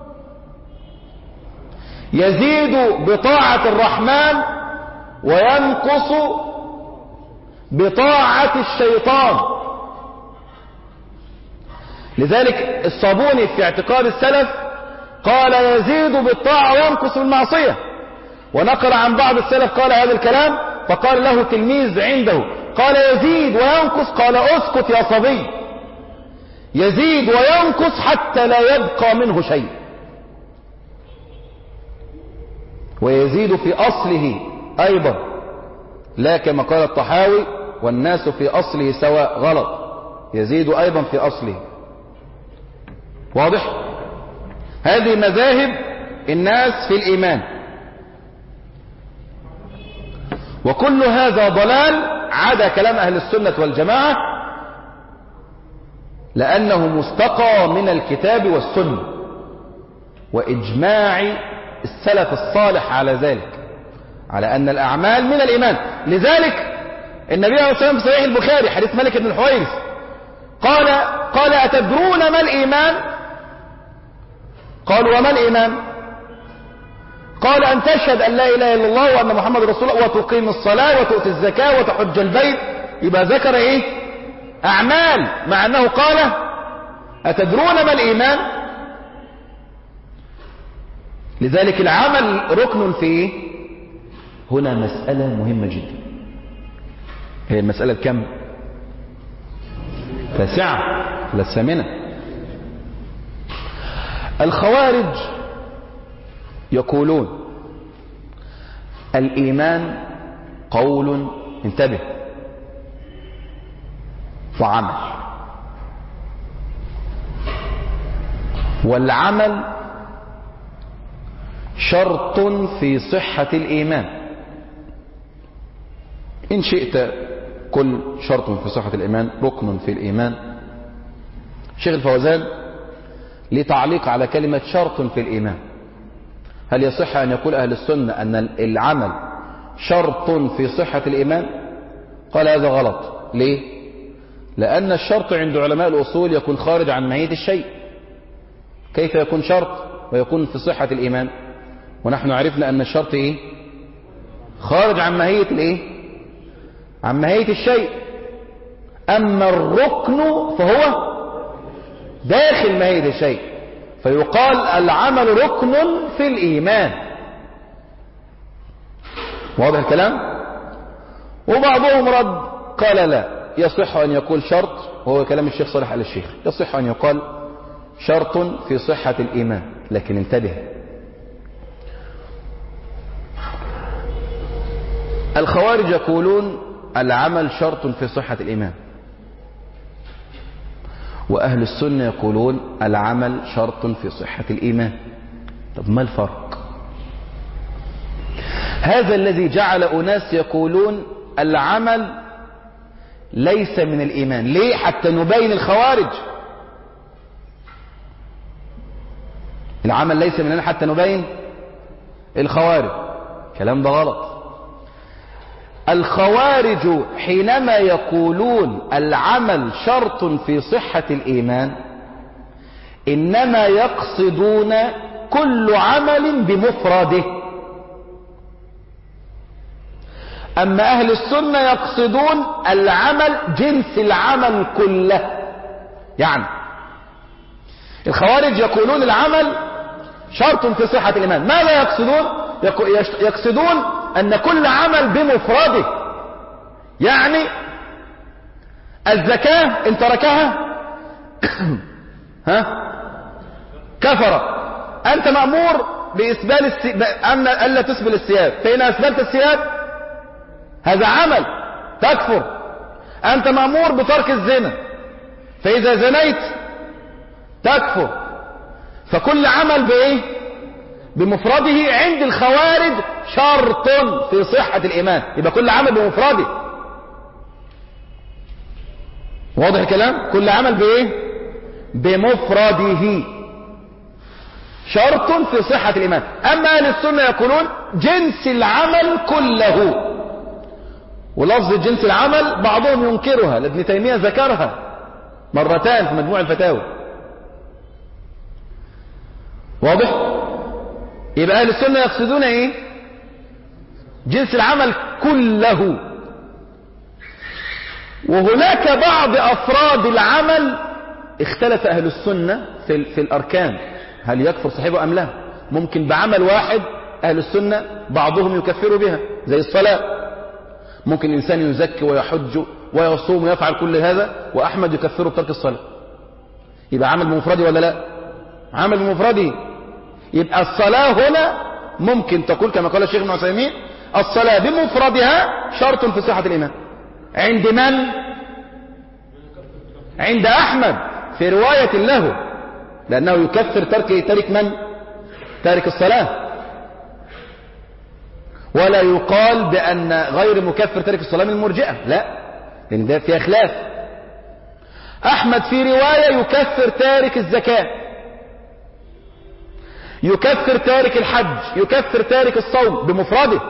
يزيد بطاعة الرحمن وينقص بطاعة الشيطان. لذلك الصابوني في اعتقاد السلف قال يزيد بالطاعة وينقص بالمعصية، ونقل عن بعض السلف قال هذا الكلام، فقال له تلميذ عنده قال يزيد وينقص، قال اسكت يا صبي، يزيد وينقص حتى لا يبقى منه شيء، ويزيد في أصله أيضا، لا كما قال الطحاوي والناس في أصله سواء، غلط، يزيد أيضا في أصله. واضح؟ هذه مذاهب الناس في الإيمان، وكل هذا ضلال عدا كلام أهل السنة والجماعة، لأنه مستقى من الكتاب والسنة وإجماع السلف الصالح على ذلك، على أن الأعمال من الإيمان. لذلك النبي عليه الصلاة والسلام في صحيح البخاري حديث مالك بن الحويرث قال أتدرون ما الإيمان؟ قالوا وما الإيمان؟ قال أن تشهد أن لا إله إلا الله وأن محمد رسول الله وتقيم الصلاة وتؤتي الزكاة وتحج البيت. يبقى ذكر إيه؟ أعمال، مع أنه قال أتدرون ما الإيمان؟ لذلك العمل ركن في إيه؟ هنا مسألة مهمة جدا. هي المسألة الكم؟ تاسعة لا الثامنة. الخوارج يقولون الإيمان قول، انتبه، وعمل، والعمل شرط في صحة الإيمان. إن شئت كل شرط في صحة الإيمان، ركن في الإيمان. شيخ الفوزان لتعليق على كلمة شرط في الإيمان: هل يصح أن يقول أهل السنة أن العمل شرط في صحة الإيمان؟ قال هذا غلط. ليه؟ لأن الشرط عند علماء الأصول يكون خارج عن ماهية الشيء. كيف يكون شرط ويكون في صحة الإيمان؟ ونحن عرفنا أن الشرط إيه؟ خارج عن ماهية الإيه؟ عن ماهية الشيء. أما الركن فهو داخل ماهية الشيء، فيقال العمل ركن في الإيمان. واضح الكلام؟ وبعضهم رد قال لا، يصح أن يقول شرط، وهو كلام الشيخ صالح آل الشيخ، يصح أن يقال شرط في صحة الإيمان. لكن انتبه، الخوارج يقولون العمل شرط في صحة الإيمان، وأهل السنة يقولون العمل شرط في صحة الإيمان. طب ما الفرق؟ هذا الذي جعل أناس يقولون العمل ليس من الإيمان. ليه؟ حتى نبين الخوارج. العمل ليس من الإيمان حتى نبين الخوارج. كلام ده غلط. الخوارج حينما يقولون العمل شرط في صحة الإيمان إنما يقصدون كل عمل بمفرده. أما أهل السنة يقصدون العمل جنس العمل كله. يعني الخوارج يقولون العمل شرط في صحة الإيمان. ماذا يقصدون؟ يقصدون أن كل عمل بمفرده. يعني الزكاة إن تركها كفر. أنت مأمور بإسبال ألا تسبل الثياب، فإن أسبلت الثياب هذا عمل تكفر. أنت مأمور بترك الزنا، فإذا زنيت تكفر. فكل عمل بإيه؟ بمفرده. عند الخوارج شرط في صحة الإيمان. يبقى كل عمل بمفرده. واضح الكلام؟ كل عمل بإيه؟ بمفرده شرط في صحة الإيمان. أما أهل السنة يقولون جنس العمل كله. ولفظ جنس العمل بعضهم ينكرها، لابن تيمية ذكرها مرتان في مجموع الفتاوى. واضح؟ يبقى أهل السنة يقصدون إيه؟ جنس العمل كله. وهناك بعض أفراد العمل اختلف أهل السنة في الأركان، هل يكفر صاحبه أم لا. ممكن بعمل واحد أهل السنة بعضهم يكفر بها زي الصلاة. ممكن إنسان يزكي ويحج ويصوم ويفعل كل هذا وأحمد يكفره بترك الصلاة. يبقى عمل بمفرده ولا لا؟ عمل بمفرده. يبقى الصلاة هنا ممكن تقول كما قال الشيخ ابن عثيمين الصلاة بمفردها شرط في صحة الإيمان. عند من؟ عند أحمد في رواية له، لأنه يكفر تارك من؟ تارك الصلاة. ولا يقال بأن غير مكفر تارك الصلاة من المرجئة، لا، لأن ده فيها خلاف. أحمد في رواية يكفر تارك الزكاة، يكفر تارك الحج، يكفر تارك الصوم بمفرده.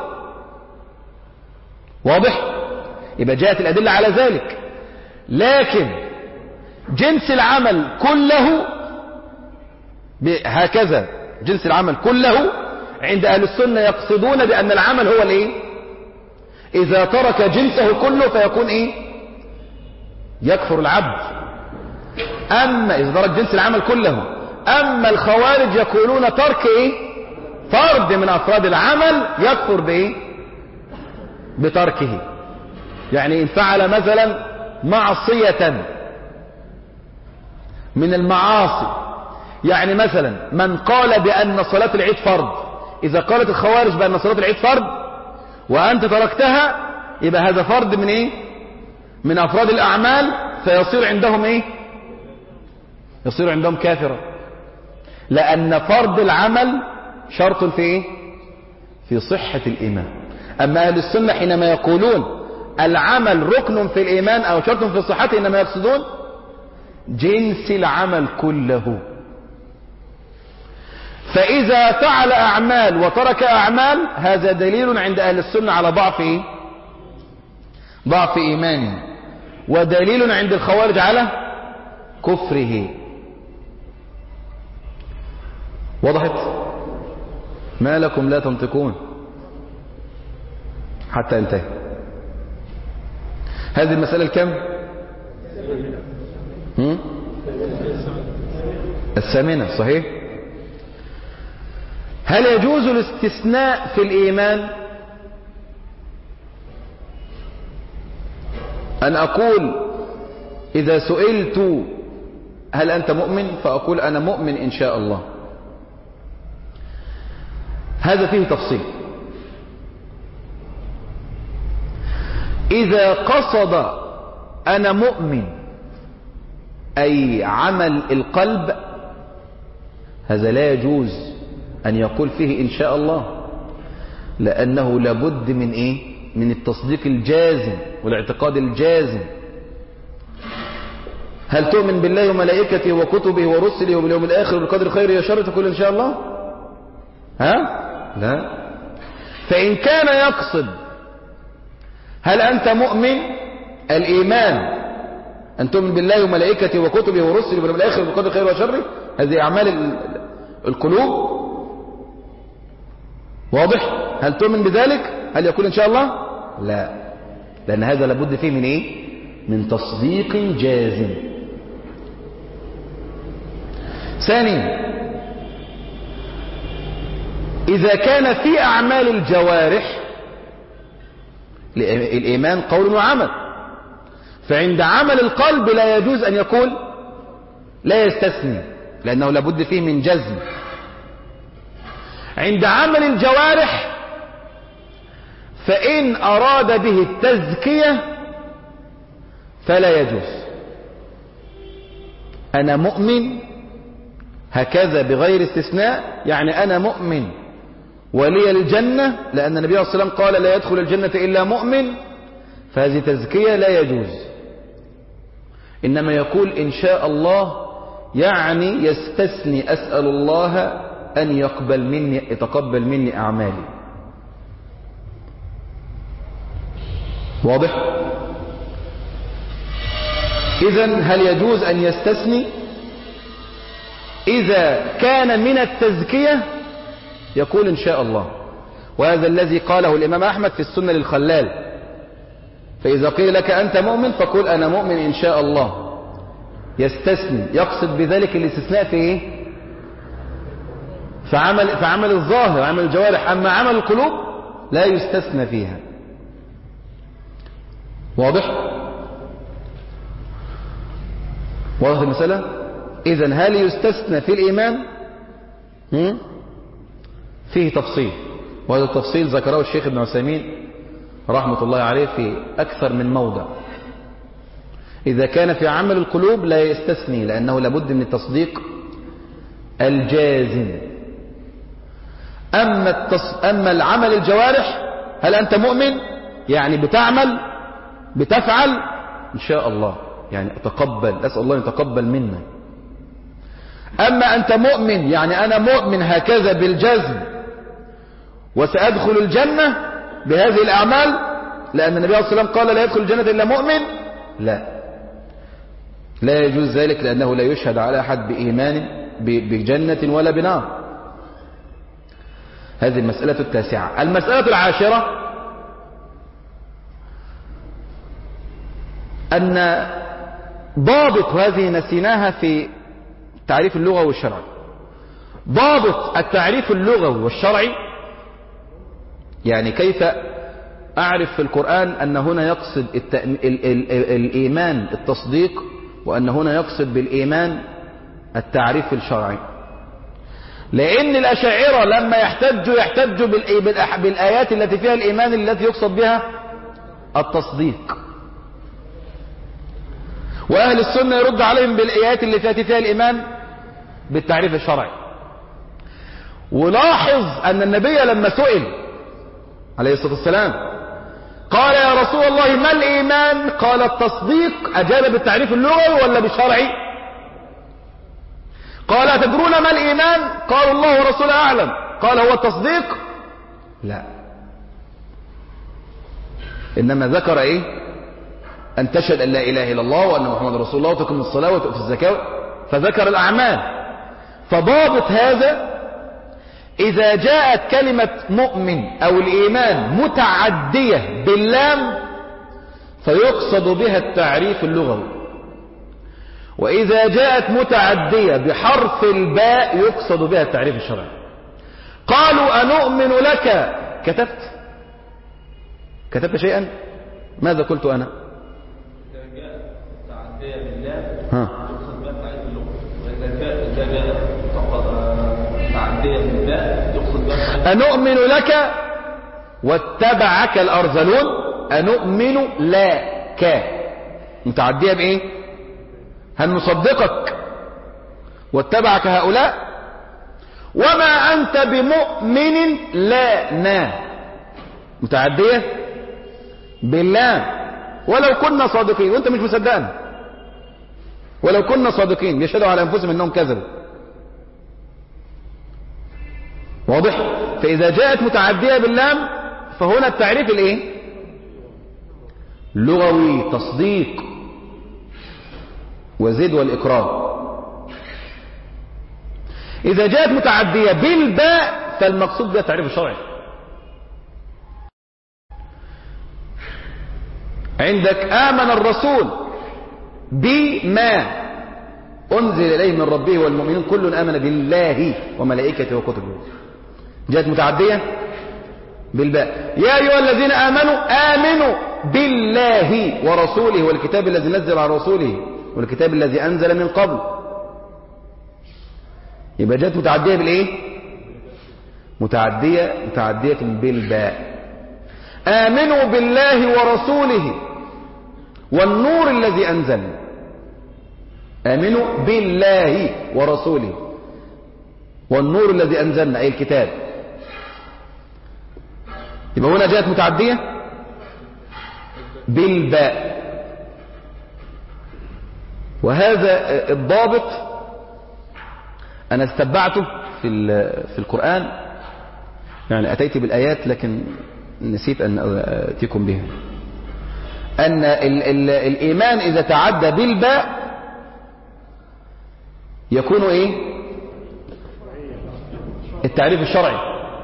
واضح؟ يبقى جاءت الأدلة على ذلك. لكن جنس العمل كله هكذا جنس العمل كله، عند أهل السنة يقصدون بأن العمل هو الايه؟ إذا ترك جنسه كله فيكون ايه؟ يكفر العبد. أما إذا ترك جنس العمل كله. أما الخوارج يقولون ترك ايه؟ فرد من أفراد العمل يكفر بايه؟ بتركه. يعني إن فعل مثلا معصية من المعاصي، يعني مثلا من قال بأن صلاة العيد فرض، إذا قالت الخوارج بأن صلاة العيد فرض وأنت تركتها، يبقى هذا فرد من إيه؟ من أفراد الأعمال، فيصير عندهم إيه؟ يصير عندهم كافرا، لأن فرض العمل شرط في إيه؟ في صحة الإيمان. أما أهل السنة حينما يقولون العمل ركن في الإيمان أو شرط في صحته، إنما يقصدون جنس العمل كله. فإذا فعل أعمال وترك أعمال، هذا دليل عند أهل السنة على ضعف إيه؟ ضعف إيمانه، ودليل عند الخوارج على كفره. وضحت؟ ما لكم لا تنطقون حتى انتهي. هذه المسألة الكم؟ الثامنة. صحيح. هل يجوز الاستثناء في الإيمان؟ أن أقول إذا سئلت هل أنت مؤمن فأقول أنا مؤمن إن شاء الله. هذا فيه تفصيل. إذا قصد أنا مؤمن أي عمل القلب، هذا لا يجوز أن يقول فيه إن شاء الله، لأنه لابد من إيه؟ من التصديق الجازم والاعتقاد الجازم. هل تؤمن بالله وملائكته وكتبه ورسله وباليوم الآخر وبالقدر خيره وشره تقول إن شاء الله؟ ها؟ لا. فإن كان يقصد هل أنت مؤمن الإيمان أن تؤمن بالله وملائكته وكتبه ورسله وباليوم الآخر وبالقدر خيره وشره، هذه أعمال القلوب. واضح؟ هل تؤمن بذلك؟ هل يقول إن شاء الله؟ لا، لأن هذا لابد فيه من إيه؟ من تصديق جازم. ثانيا، إذا كان في أعمال الجوارح، الإيمان قول وعمل، فعند عمل القلب لا يجوز أن يقول لا يستثني، لأنه لابد فيه من جزم. عند عمل الجوارح فإن أراد به التزكية فلا يجوز. أنا مؤمن هكذا بغير استثناء، يعني أنا مؤمن ولي الجنة، لأن النبي صلى الله عليه وسلم قال لا يدخل الجنة إلا مؤمن، فهذه تزكية لا يجوز. إنما يقول إن شاء الله، يعني يستثني أسأل الله أن يتقبل مني أعمالي. واضح؟ إذن هل يجوز أن يستثني؟ إذا كان من التزكية يقول إن شاء الله، وهذا الذي قاله الإمام أحمد في السنة للخلال. فإذا قيل لك أنت مؤمن فقل أنا مؤمن إن شاء الله. يستثني، يقصد بذلك الاستثناء في إيه؟ في عمل الظاهر، عمل الجوارح. أما عمل القلوب لا يستثنى فيها. واضح؟ واضح المسألة؟ إذن هل يستثنى في الإيمان؟ فيه تفصيل، وهذا التفصيل ذكره الشيخ ابن عثيمين رحمة الله عليه في أكثر من موضع. إذا كان في عمل القلوب لا يستثني، لأنه لابد من التصديق الجازم. أما العمل الجوارح، هل أنت مؤمن؟ يعني بتفعل إن شاء الله، يعني أتقبل، أسأل الله أن يتقبل منا. أما أنت مؤمن، يعني أنا مؤمن هكذا بالجزم وسأدخل الجنة بهذه الأعمال، لأن النبي صلى الله عليه وسلم قال لا يدخل الجنة إلا مؤمن، لا يجوز ذلك، لأنه لا يشهد على أحد بإيمان بجنة ولا بنار. هذه المسألة التاسعة. المسألة العاشرة أن ضابط هذه نسيناها في التعريف اللغوي والشرعي. ضابط التعريف اللغوي والشرعي يعني كيف أعرف في القرآن أن هنا يقصد الإيمان التصديق، وأن هنا يقصد بالإيمان التعريف الشرعي. لأن الأشاعرة لما يحتجوا بالآيات التي فيها الإيمان التي يقصد بها التصديق، وأهل السنة يرد عليهم بالآيات التي فيها الإيمان بالتعريف الشرعي. ولاحظ أن النبي لما سئل عليه الصلاة والسلام قال يا رسول الله ما الإيمان؟ قال التصديق. أجاب بالتعريف اللغوي ولا بالشرعي؟ قال أتدرون ما الإيمان؟ قال الله ورسوله أعلم. قال هو التصديق؟ لا، إنما ذكر إيه؟ أن تشهد أن لا إله إلا الله وأن محمد رسول الله وتقيم الصلاة وتؤتي الزكاة، فذكر الأعمال. فضابط هذا إذا جاءت كلمة مؤمن أو الإيمان متعدية باللام فيقصد بها التعريف اللغوي، وإذا جاءت متعدية بحرف الباء يقصد بها التعريف الشرعي. قالوا أنؤمن لك، كتبت شيئا؟ ماذا قلت أنا؟ إذا جاءت متعدية باللام يقصد بها التعريف اللغوي، وإذا جاءت متعدية بالباء يقصد بها أنؤمن لك واتبعك الأرذلون. أنؤمن لك متعدية بإيه؟ هل نصدقك واتبعك هؤلاء؟ وما أنت بمؤمن لنا متعدية بالله. ولو كنا صادقين، وانت مش مصدقنا، ولو كنا صادقين يشهدوا على أنفسهم أنهم كذبوا. واضح؟ فإذا جاءت متعدية باللام فهنا التعريف الايه؟ لغوي، تصديق وزد والإقرار. إذا جاءت متعدية بالباء فالمقصود بها التعريف الشرعي. عندك آمن الرسول بما أنزل إليه من ربه والمؤمنون كل آمن بالله وملائكته وكتبه. جاءت متعدية بالباء. يا أيها الذين آمنوا بالله ورسوله والكتاب الذي نزل على رسوله والكتاب الذي أنزل من قبل. يبقى جاءت متعدية بالإيه؟ متعدية بالباء. آمنوا بالله ورسوله والنور الذي أنزل. آمنوا بالله ورسوله والنور الذي أنزلنا أي الكتاب. يبقى هنا جاءت متعدية بالباء. وهذا الضابط أنا استبعته في القرآن، يعني أتيت بالآيات لكن نسيت أن أتيكم بها. أن الإيمان إذا تعدى بالباء يكون إيه؟ التعريف الشرعي.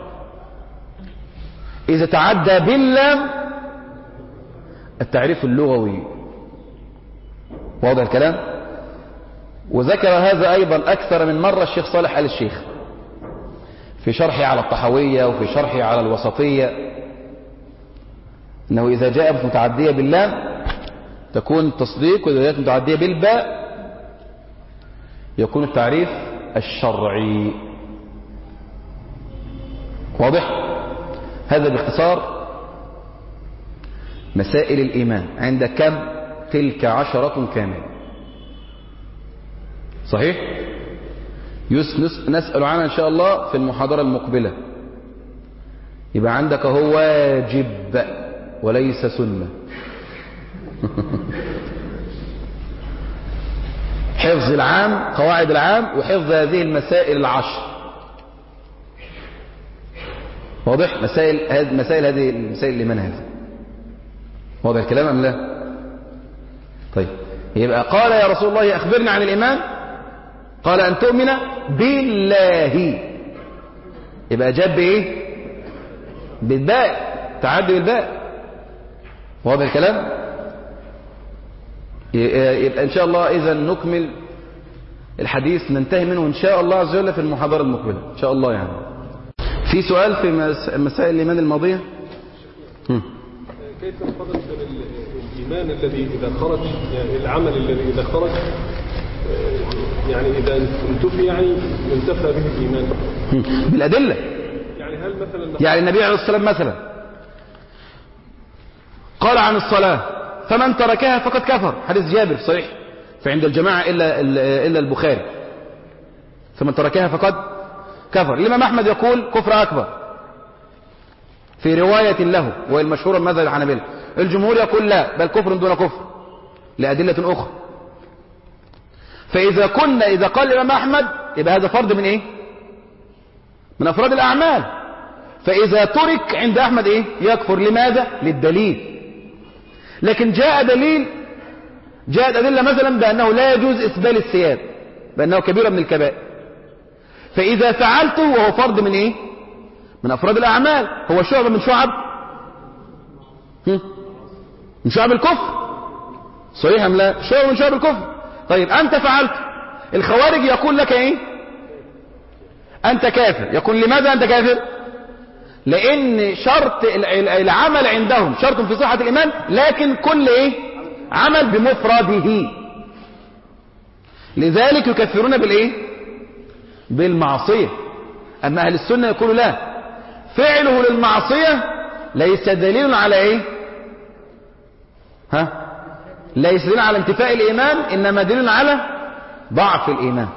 إذا تعدى باللام التعريف اللغوي. واضح الكلام؟ وذكر هذا أيضا أكثر من مرة الشيخ صالح آل الشيخ في شرحه على الطحوية وفي شرحه على الوسطية، أنه إذا جاءت متعدية باللام تكون التصديق، وإذا جاءت متعدية بالباء يكون التعريف الشرعي. واضح؟ هذا باختصار مسائل الإيمان. عند كم؟ تلك 10 كاملة. صحيح؟ نسأل عنها إن شاء الله في المحاضرة المقبلة. يبقى عندك هو واجب وليس سنة. حفظ العام، قواعد العام، وحفظ هذه المسائل 10. واضح؟ مسائل هذه المسائل الإيمان هذه. واضح الكلام أم لا؟ طيب، يبقى قال يا رسول الله أخبرني عن الإيمان، قال أن تؤمن بالله، يبقى جاب بإيه؟ بالباء، تعدي بالباء. واضح الكلام؟ يبقى إن شاء الله إذا نكمل الحديث، ننتهي منه إن شاء الله عز وجل في المحاضرة المقبلة إن شاء الله. يعني في سؤال في مسائل الإيمان الماضية؟ كيف نفرق بين الإيمان الذي إذا خرج، يعني العمل الذي إذا خرج، يعني إذا انتفي يعني ينتفى به الإيمان بالأدلة. يعني هل مثلا يعني النبي عليه الصلاة والسلام مثلا قال عن الصلاة فمن تركها فقد كفر، حديث جابر صحيح فعند الجماعة إلا البخاري، فمن تركها فقد كفر. الإمام أحمد يقول كفر أكبر في رواية له والمشهورة مذهب الحنابلة. الجمهور يقول لا، بل كفر دون كفر لأدلة أخرى. فإذا قال الإمام أحمد يبقى هذا فرض من إيه؟ من أفراد الأعمال. فإذا ترك عند أحمد إيه؟ يكفر. لماذا؟ للدليل. لكن جاءت أدلة مثلا بأنه لا يجوز إسبال الثياب، بأنه كبيرة من الكبائر، فإذا فعلته وهو فرض من إيه؟ من أفراد الأعمال، هو شعب من شعب الكفر، صحيح أم لا؟ شعب من شعب الكفر. طيب أنت فعلت، الخوارج يقول لك إيه؟ أنت كافر. يقول لماذا أنت كافر؟ لأن شرط العمل عندهم شرط في صحة الإيمان، لكن كل إيه؟ عمل بمفرده، لذلك يكفرون بالإيه؟ بالمعصية. أما أهل السنة يقولوا لا، فعله للمعصية ليس دليل على إيه؟ ليس دليل على انتفاء الإيمان، إنما دليل على ضعف الإيمان.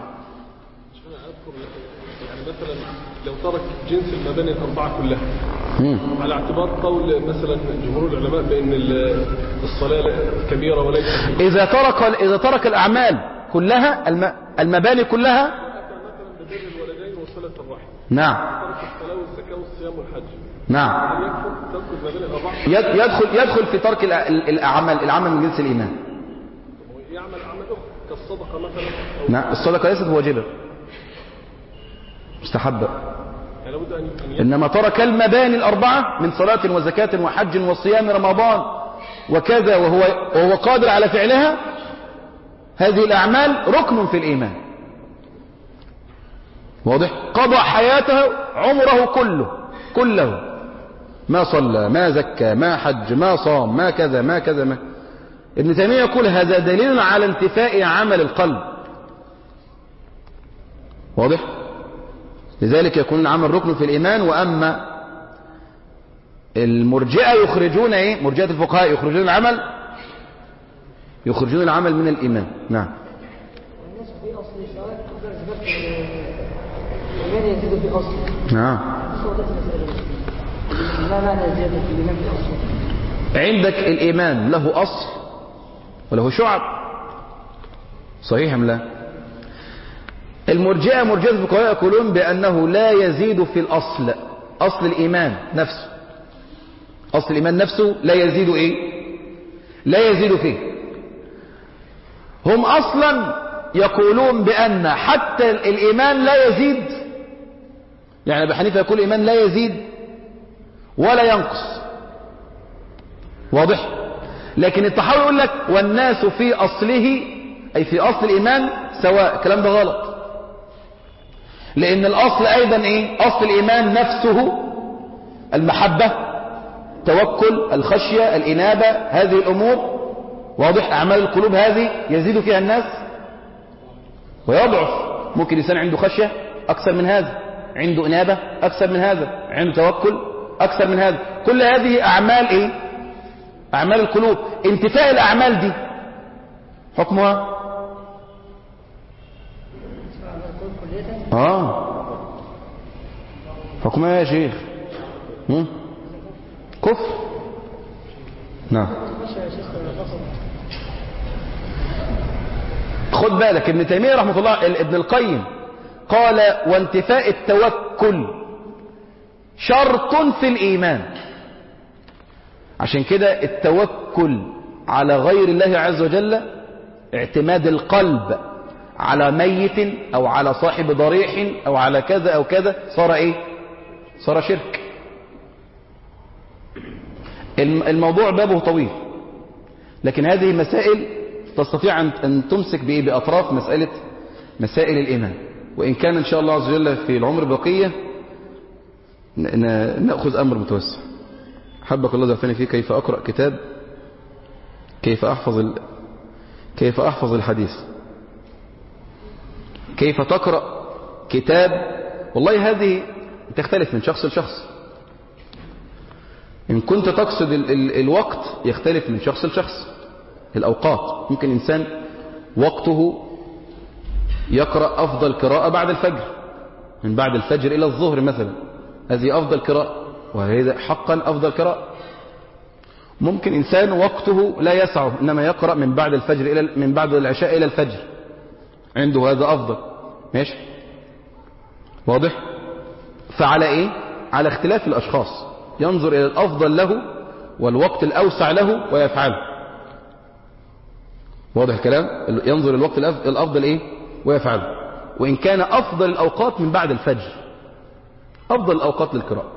يعني مثلا لو ترك جنس المباني الأربعة كلها على اعتبار قول مثلا جمهور العلماء بأن الصلاة كبيرة وليس إذا ترك الأعمال كلها، المباني كلها، مثلا ببر الوالدين وصلة الرحم، نعم، ترك الصلاة والزكاة والصيام والحج، نعم، يكفر ترك المباني الأربعة؟ يدخل في ترك العمل من جنس الإيمان. يعمل أعمال أخرى كالصدقة مثلا. نعم، الصدقة ليست واجبة، مستحبة. إنما ترك المباني الأربعة من صلاة وزكاة وحج وصيام رمضان وكذا وهو قادر على فعلها، هذه الأعمال ركن في الإيمان. واضح؟ قضى حياته عمره كله ما صلى ما زكى ما حج ما صام ما كذا ما كذا ما. ابن تيمية يقول هذا دليل على انتفاء عمل القلب. واضح؟ لذلك يكون العمل ركن في الإيمان. وأما المرجئة يخرجون إيه؟ مرجئة الفقهاء يخرجون العمل من الإيمان. نعم. الناس في أصل سواء الإيمان يزيد في أصل. نعم. ما معنى زيادة الإيمان في أصل؟ عندك الإيمان له أصل وله شعب، صحيح أم لا؟ مرجئة الفقهاء يقولون بأنه لا يزيد في الأصل، أصل الإيمان نفسه، أصل الإيمان نفسه لا يزيد إيه؟ لا يزيد فيه. هم أصلا يقولون بأن حتى الإيمان لا يزيد، يعني أبي حنيفة يقول الإيمان لا يزيد ولا ينقص. واضح؟ لكن الطحاوي يقول لك والناس في أصله، أي في أصل الإيمان سواء. الكلام ده غلط، لأن الأصل أيضا إيه؟ أصل الإيمان نفسه المحبة، توكل، الخشية، الإنابة، هذه الأمور. واضح؟ أعمال القلوب هذه يزيد فيها الناس ويضعف. ممكن إنسان عنده خشية أكثر من هذا، عنده إنابة أكثر من هذا، عنده توكل أكثر من هذا. كل هذه أعمال إيه؟ أعمال القلوب. انتفاء الأعمال دي حكمها حكمها يا شيخ كفر. نعم. خد بالك ابن تيمية رحمه الله، ابن القيم قال وانتفاء التوكل شرط في الإيمان. عشان كده التوكل على غير الله عز وجل، اعتماد القلب على ميت أو على صاحب ضريح أو على كذا أو كذا صار إيه؟ صار شرك. الموضوع بابه طويل، لكن هذه مسائل تستطيع أن تمسك بإيه؟ بأطراف مسائل الإيمان. وإن كان إن شاء الله عز وجل في العمر بقية نأخذ أمر متوسع. حبك الله زعفني فيه كيف أقرأ كتاب، كيف أحفظ الحديث، كيف تقرأ كتاب. والله هذه تختلف من شخص لشخص. إن كنت تقصد الوقت يختلف من شخص لشخص. الأوقات ممكن إنسان وقته يقرأ أفضل قراءة بعد الفجر، من بعد الفجر إلى الظهر مثلا، هذه أفضل قراءة وهذا حقا أفضل قراءة. ممكن إنسان وقته لا يسعه إنما يقرأ من بعد الفجر من بعد العشاء إلى الفجر، عنده هذا أفضل. ماشي واضح؟ فعلى إيه؟ على اختلاف الأشخاص، ينظر إلى الأفضل له والوقت الأوسع له ويفعله. واضح الكلام؟ ينظر الوقت الأفضل إيه؟ ويفعله. وإن كان أفضل الأوقات من بعد الفجر، أفضل الأوقات للقراءة.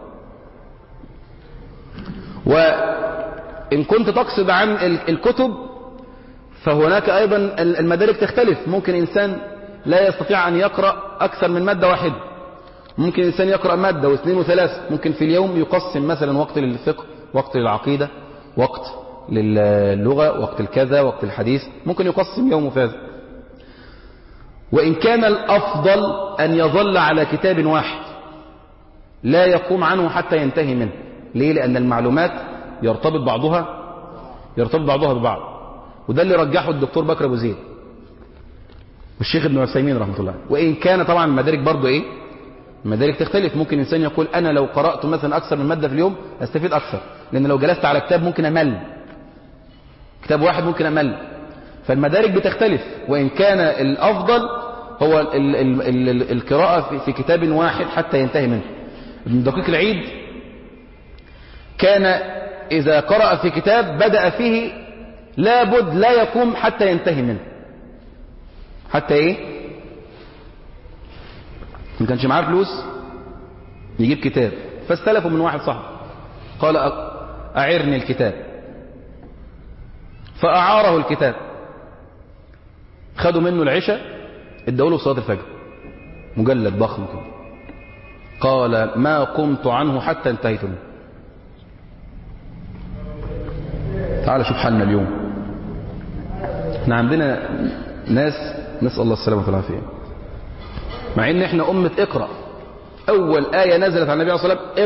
وإن كنت تقصد عن الكتب فهناك أيضا المدارك تختلف. ممكن إنسان لا يستطيع أن يقرأ أكثر من مادة واحدة، ممكن إنسان يقرأ مادة واثنين وثلاثة. ممكن في اليوم يقسم مثلا وقت للفقه، وقت للعقيدة، وقت للغة، وقت الكذا، وقت الحديث، ممكن يقسم يومه في هذا. وإن كان الأفضل أن يظل على كتاب واحد لا يقوم عنه حتى ينتهي منه. ليه؟ لأن المعلومات يرتبط بعضها ببعض. وده اللي رجحه الدكتور بكر أبو زيد والشيخ ابن عثيمين رحمة الله. وإن كان طبعا المدارك برضو إيه؟ المدارك تختلف. ممكن إنسان يقول أنا لو قرأت مثلا أكثر من مادة في اليوم أستفيد أكثر، لأن لو جلست على كتاب ممكن أمل، كتاب واحد ممكن أمل. فالمدارك بتختلف. وإن كان الأفضل هو القراءة في كتاب واحد حتى ينتهي منه. ابن دقيق العيد كان إذا قرأ في كتاب بدأ فيه لابد لا يقوم حتى ينتهي منه. حتى إيه؟ ما كانش معاه فلوس يجيب كتاب، فاستلفوا من واحد صاحبه قال أعرني الكتاب، فأعاره الكتاب، خدوا منه العشاء، ادوا له صلاة الفجر، مجلد ضخم كده. قال ما قمت عنه حتى انتهيت منه. تعال شوف حالنا اليوم. احنا عندنا ناس نسأل الله السلامة والعافية، مع ان احنا أمة اقرأ. أول آية نزلت على النبي صلى الله عليه وسلم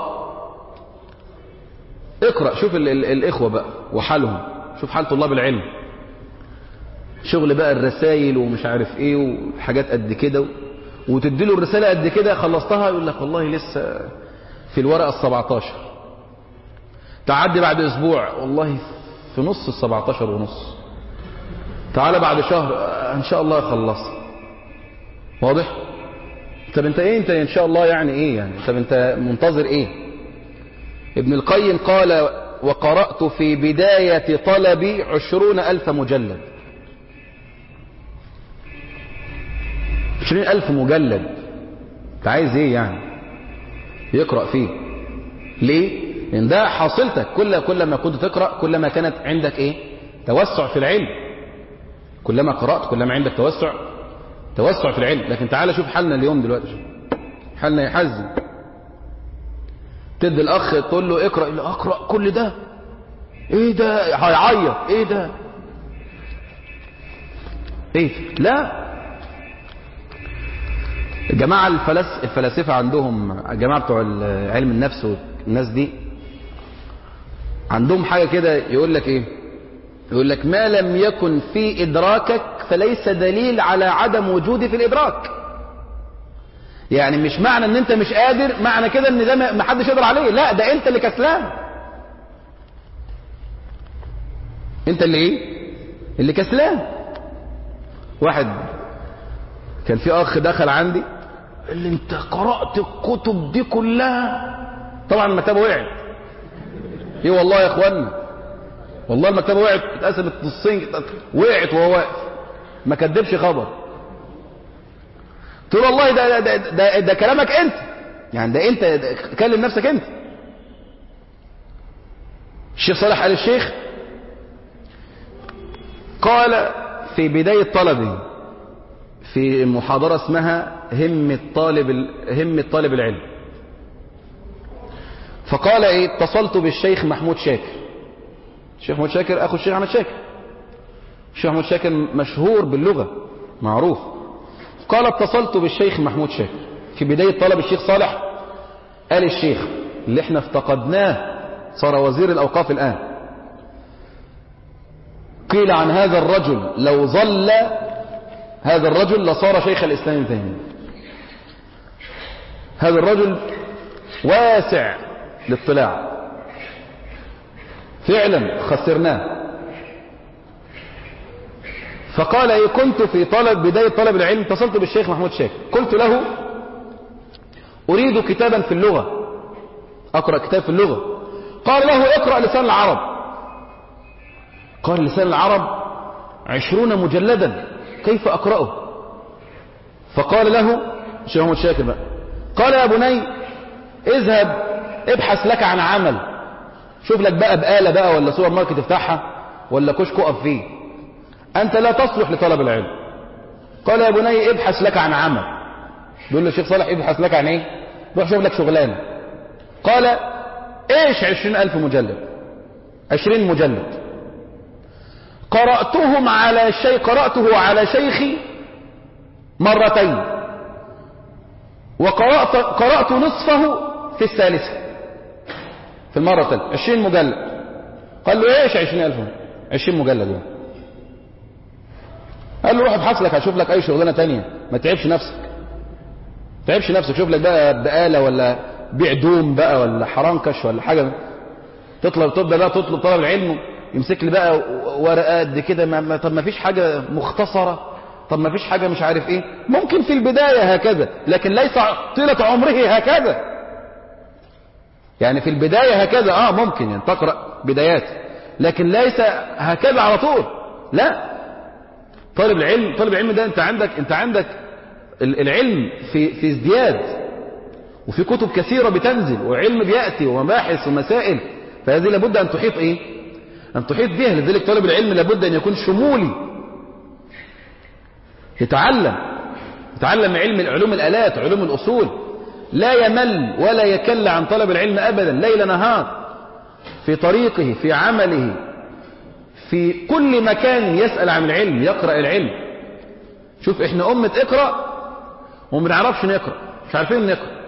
اقرأ. شوف الإخوة بقى وحالهم، شوف حال طلاب العلم، شغل بقى الرسائل ومش عارف ايه وحاجات قد كده، وتديله الرسالة قد كده، خلصتها يقول لك والله لسه في الورقة 17. تعدي بعد اسبوع والله في نص 17 ونص. تعالى بعد شهر ان شاء الله خلصت. واضح؟ طب انت ايه؟ انت ان شاء الله يعني ايه يعني؟ طب انت منتظر ايه؟ ابن القيم قال وقرأت في بداية طلبي 20,000 مجلد. 20,000 مجلد، انت عايز ايه يعني يقرأ فيه؟ ليه؟ لان ده حاصلتك. كل ما كنت تقرأ كل ما كانت عندك ايه؟ توسع في العلم. كلما قرأت كلما عندك توسع في العلم. لكن تعال شوف حالنا اليوم دلوقتي، حالنا يحزن. تدي الاخ تقول له اقرأ، يقول اقرأ كل ده ايه ده؟ هيعيط ايه ده؟ ايه؟ لا، الجماعة الفلاسفة عندهم، الجماعة بتوع علم النفس والناس دي عندهم حاجة كده، يقول لك ايه؟ يقول لك ما لم يكن في إدراكك فليس دليل على عدم وجوده في الإدراك. يعني مش معنى ان انت مش قادر معنى كده ان ده ما حدش يقدر عليه، لا، ده انت اللي كسلان. انت اللي ايه؟ اللي كسلان. واحد كان في اخ دخل عندي قال لي انت قرأت الكتب دي كلها؟ طبعا المكتبة وقعت. ايه والله يا اخوانا، والله المكتبة وقعت، اتقسمت نصين، وقعت وهو واقف، ما كدبش خبر. تقول والله ده كلامك انت، يعني ده انت كلم نفسك انت. الشيخ صالح آل الشيخ قال في بداية طلبه في محاضرة اسمها همة طالب العلم، فقال ايه: اتصلت بالشيخ محمود شاكر. الشيخ محمود شاكر اخو الشيخ احمد شاكر. الشيخ محمود شاكر مشهور باللغة، معروف. قال: اتصلت بالشيخ محمود شاكر في بداية طلب الشيخ صالح آل الشيخ اللي احنا افتقدناه، صار وزير الأوقاف الآن. قيل عن هذا الرجل لو ظل هذا الرجل لصار شيخ الإسلام ابن تيمية. هذا الرجل واسع الاطلاع، فعلا خسرناه. فقال ايه: كنت في بداية طلب العلم، اتصلت بالشيخ محمود شاكر، قلت له: أريد كتابا في اللغة، أقرأ كتاب في اللغة. قال له: اقرأ لسان العرب. قال: لسان العرب 20 مجلدا، كيف أقرأه؟ فقال له الشيخ محمود شاكر بقى، قال: يا بني اذهب ابحث لك عن عمل، شوف لك بقى بقالة بقى ولا سوبر ماركت تفتحها ولا كشك اقف فيه، أنت لا تصلح لطلب العلم. قال: يا بني ابحث لك عن عمل. بيقول له الشيخ صالح: ابحث لك عن ايه؟ روح شوف لك شغلانة. قال: ايش 20,000 مجلد؟ 20 مجلد. قرأته على شيخي مرتين، وقرأت نصفه في الثالثة، في المرة الثالثة 20 مجلد. قال له: ايش 20,000 20 مجلد يعني؟ قال له: روح ابحث لك، هشوف لك اي شغلانة تانية، ما تعبش نفسك، شوف لك بقى بقالة ولا بيع دوم بقى ولا حرنكش ولا حاجة. تبدأ بقى تطلب طلب العلم، يمسك لي بقى ورقات دي كده، طب ما فيش حاجة مختصرة، طب ما فيش حاجة مش عارف ايه. ممكن في البداية هكذا، لكن ليس طيلة عمره هكذا. يعني في البداية هكذا ممكن يعني تقرأ بدايات، لكن ليس هكذا على طول. لا، طالب العلم ده انت عندك العلم في ازدياد، وفي كتب كثيرة بتنزل، وعلم بيأتي ومباحث ومسائل، فهذه لابد أن تحيط أن تحيط بها. لذلك طالب العلم لابد أن يكون شمولي، يتعلم علوم الآلات، علوم الأصول، لا يمل ولا يكل عن طلب العلم أبدا، ليل نهار، في طريقه، في عمله، في كل مكان يسأل عن العلم، يقرأ العلم. شوف احنا أمة اقرأ وما بنعرفش نقرأ، مش عارفين نقرأ.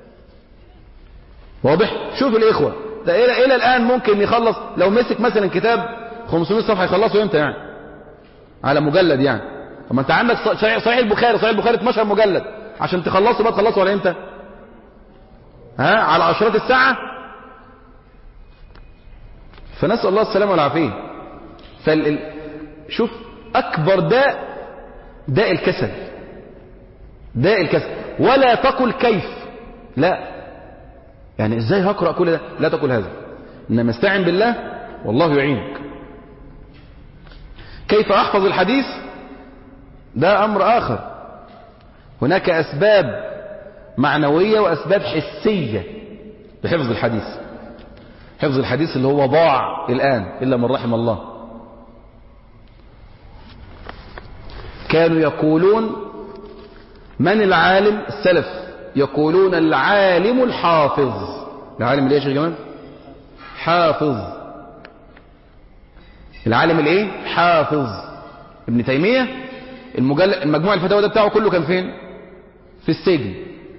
واضح؟ شوف الإخوة ده إلى الآن ممكن يخلص، لو مسك مثلا كتاب 500 صفحة يخلصه امتى يعني؟ على مجلد يعني. طب ما انت عندك صحيح البخاري 12 مجلد، عشان تخلصه بقى تخلصه على امتى؟ على عشرات الساعة. فنسأل الله السلامة والعافية. شوف أكبر داء الكسل، ولا تقل كيف، لا، يعني ازاي هقرأ كل ده؟ لا تقل هذا، انما استعن بالله والله يعينك. كيف احفظ الحديث؟ ده امر اخر. هناك اسباب معنوية واسباب حسية لحفظ الحديث. حفظ الحديث اللي هو ضاع الان الا من رحم الله. كانوا يقولون من العالم؟ السلف يقولون العالم الحافظ. العالم اللي ايش يا جماعه؟ حافظ. العالم الايه؟ حافظ. ابن تيمية المجموع الفتاوى ده بتاعه كله كان فين؟ في السجن.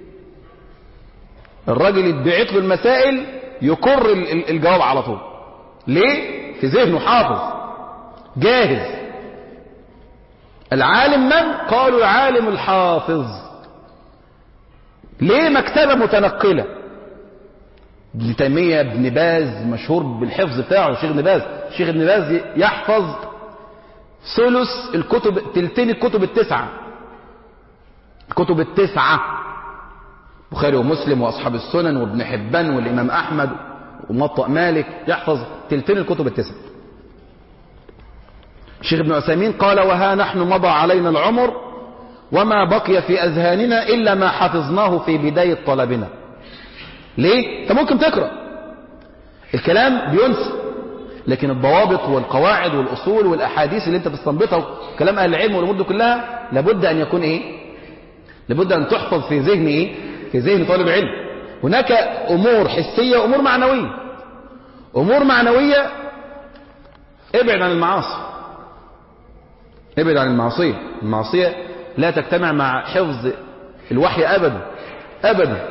الراجل يتبعت له المسائل يكر الجواب على طول. ليه؟ في ذهنه حافظ جاهز. العالم من؟ قالوا العالم الحافظ. ليه؟ مكتبة متنقلة. ابن تيمية، ابن باز مشهور بالحفظ بتاعه. الشيخ ابن باز يحفظ ثلث الكتب، تلتين الكتب التسعة، بخاري ومسلم وأصحاب السنن وابن حبان والإمام أحمد وموطأ مالك، يحفظ تلتين الكتب التسعة. الشيخ ابن عثيمين قال: وها نحن مضى علينا العمر وما بقي في أذهاننا إلا ما حفظناه في بداية طلبنا. ليه؟ أنت ممكن تقرأ الكلام بينسى، لكن الضوابط والقواعد والأصول والأحاديث اللي أنت بتستنبطها كلام أهل العلم والأمور دي كلها لابد أن يكون إيه؟ لابد أن تحفظ في ذهن إيه؟ في ذهن طالب العلم. هناك أمور حسية وأمور معنوية. أمور معنوية ابعد عن المعاصي، ابعد عن المعصية. المعصية لا تجتمع مع حفظ الوحي أبدا أبدا.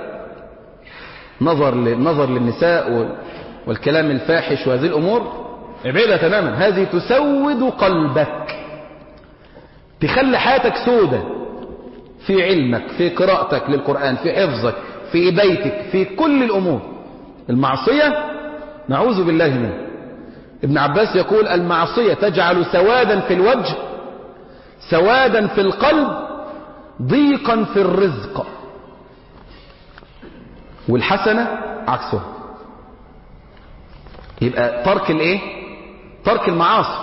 نظر للنساء والكلام الفاحش وهذه الأمور ابعدها تماما. هذه تسود قلبك، تخلي حياتك سودة في علمك، في قراءتك للقرآن، في حفظك، في بيتك، في كل الأمور. المعصية نعوذ بالله منه. ابن عباس يقول المعصية تجعل سوادا في الوجه، سوادا في القلب، ضيقا في الرزق، والحسنة عكسه. يبقى ترك الايه؟ ترك المعاصي.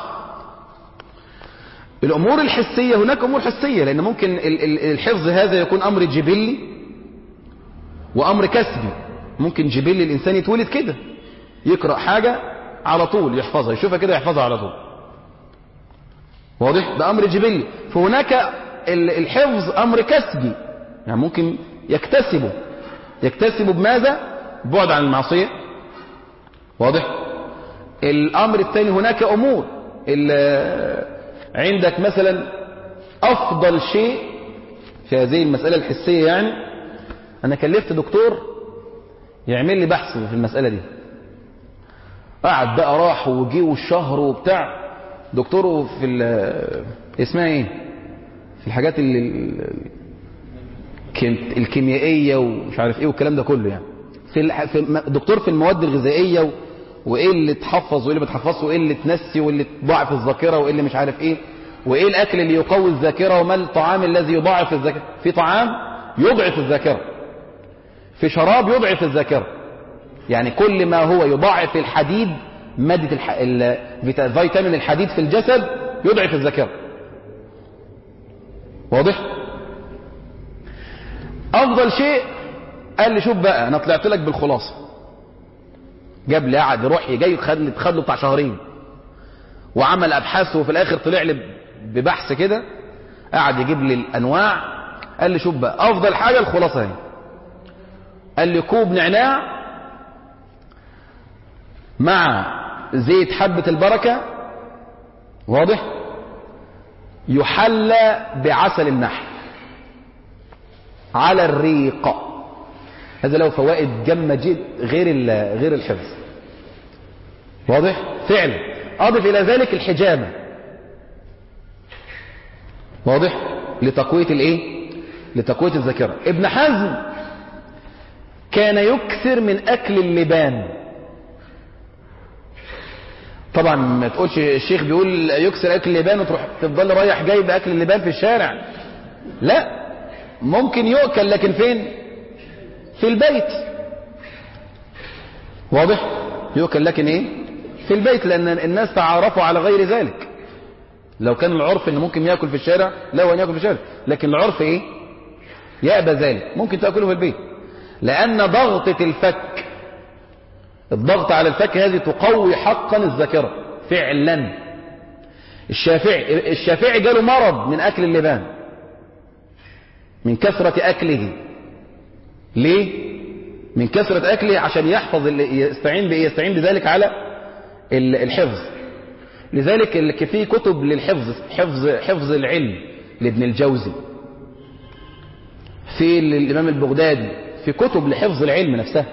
الامور الحسية، هناك امور حسية، لان ممكن الحفظ هذا يكون امر جبلي وامر كسبي. ممكن جبلي الانسان يتولد كده، يقرأ حاجة على طول يحفظها، يشوفها كده يحفظها على طول. واضح؟ ده امر جبلي. فهناك الحفظ امر كسبي، يعني ممكن يكتسبه بماذا؟ بعد عن المعصية. واضح؟ الامر الثاني هناك امور عندك مثلا افضل شيء في هذه المسألة الحسية. يعني انا كلفت دكتور يعمل لي بحث في المسألة دي، قعد بقى راح وجي والشهر وبتاع. دكتوره في اسمها ايه، في الحاجات الكيميائية ومش عارف ايه والكلام ده كله، يعني في دكتور في المواد الغذائية وايه اللي تحفظ وايه اللي بتحفظه وايه اللي تنسي وايه اللي تضاعف الذاكرة وايه اللي مش عارف ايه، وايه الاكل اللي يقوي الذاكرة وما الطعام الذي يضاعف الذاكرة. في طعام يضعف الذاكرة، في شراب يضعف الذاكرة. يعني كل ما هو يضاعف الحديد، مادة فيتامين الحديد في الجسد، يضعف الذاكرة. واضح؟ افضل شيء قال لي شوف بقى انا طلعت لك بالخلاصة. جاب لي قعد يروح جاي خد له بتاع شهرين وعمل ابحاثه، وفي الاخر طلع لي ببحث كده، قعد يجيب لي الانواع. قال لي شوف بقى افضل حاجة الخلاصة هي. قال لي كوب نعناع مع زيت حبة البركة، واضح، يحلى بعسل النحل على الريق. هذا له فوائد جمة جدا غير الحفظ. واضح؟ فعلا. اضف الى ذلك الحجامة. واضح؟ لتقوية الايه؟ لتقوية الذاكرة. ابن حزم كان يكثر من اكل اللبان. طبعا ما تقولش الشيخ بيقول يكسر اكل اللبان وتروح تفضل رايح جاي باكل اللبان في الشارع. لا، ممكن يؤكل لكن فين؟ في البيت. واضح؟ يؤكل لكن ايه؟ في البيت، لان الناس تعارفوا على غير ذلك. لو كان العرف ان ممكن ياكل في الشارع، لا، ان ياكل في الشارع، لكن العرف ايه؟ يأبى ذلك. ممكن تاكله في البيت، لان ضغطة الفك، الضغط على الفك هذه تقوي حقا الذاكرة فعلا. الشافعي جاله مرض من اكل اللبان، من كثرة اكله. ليه؟ من كثرة اكله عشان يحفظ، يستعين بذلك على الحفظ. لذلك في كتب للحفظ، حفظ العلم لابن الجوزي، في الامام البغدادي، في كتب لحفظ العلم نفسها.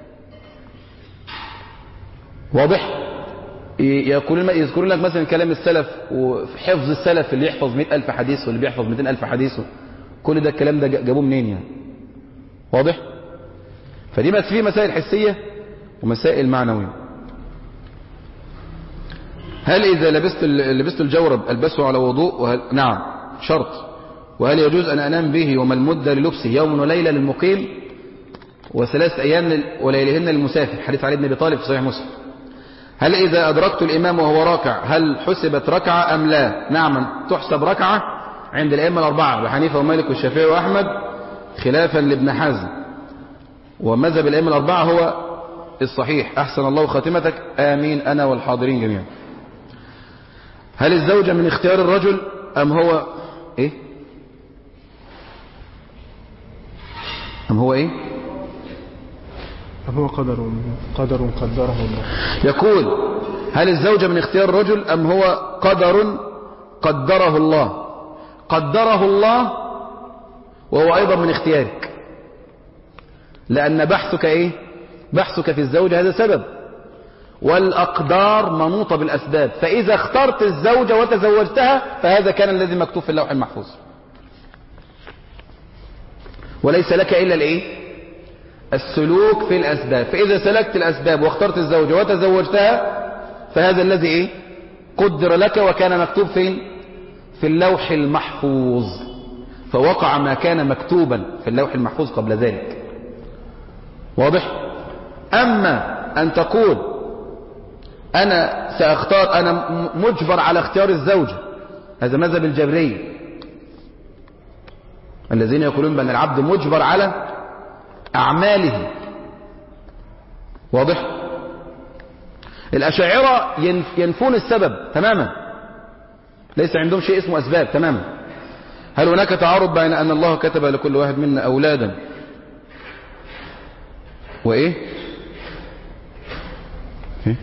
واضح؟ يذكرون لك مثلا كلام السلف وحفظ السلف، اللي يحفظ 100,000 حديث واللي بيحفظ 200,000 حديث، كل ده الكلام ده جابوه منين يعني؟ واضح؟ فدي بس فيه مسائل حسية ومسائل معنوية. هل إذا لبست الجورب ألبسه على وضوء؟ نعم، شرط. وهل يجوز أن أنام به وما المدة للبسه؟ يوم وليلة للمقيم و3 أيام وليلهن للمسافر، حديث علي بن أبي طالب في صحيح مسلم. هل إذا أدركت الإمام وهو راكع هل حسبت ركعة أم لا؟ نعم، تحسب ركعة عند الأئمة الأربعة أبي حنيفة ومالك والشافعي وأحمد، خلافا لابن حزم. ومذهب الأئمة الأربعة هو الصحيح. أحسن الله خاتمتك، آمين أنا والحاضرين جميعا. هل الزوجة من اختيار الرجل أم هو إيه؟ أم هو إيه؟ أم هو قدر قدره الله. يقول هل الزوجة من اختيار الرجل أم هو قدر قدره الله؟ قدره الله وهو أيضا من اختيارك، لأن بحثك إيه؟ بحثك في الزوجة هذا سبب، والأقدار منوطة بالأسباب. فإذا اخترت الزوجة وتزوجتها فهذا كان الذي مكتوب في اللوح المحفوظ، وليس لك إلا الإيه؟ السلوك في الأسباب. فإذا سلكت الأسباب واخترت الزوجة وتزوجتها فهذا الذي إيه؟ قدر لك وكان مكتوب فين؟ في اللوح المحفوظ. فوقع ما كان مكتوبا في اللوح المحفوظ قبل ذلك. واضح؟ أما أن تقول أنا سأختار، أنا مجبر على اختيار الزوجة، هذا مذهب الجبرية الذين يقولون بأن العبد مجبر على أعماله. واضح؟ الأشاعرة ينفون السبب تماما، ليس عندهم شيء اسمه أسباب تماما. هل هناك تعارض بين أن الله كتب لكل واحد منا أولادا وإيه؟ إيه؟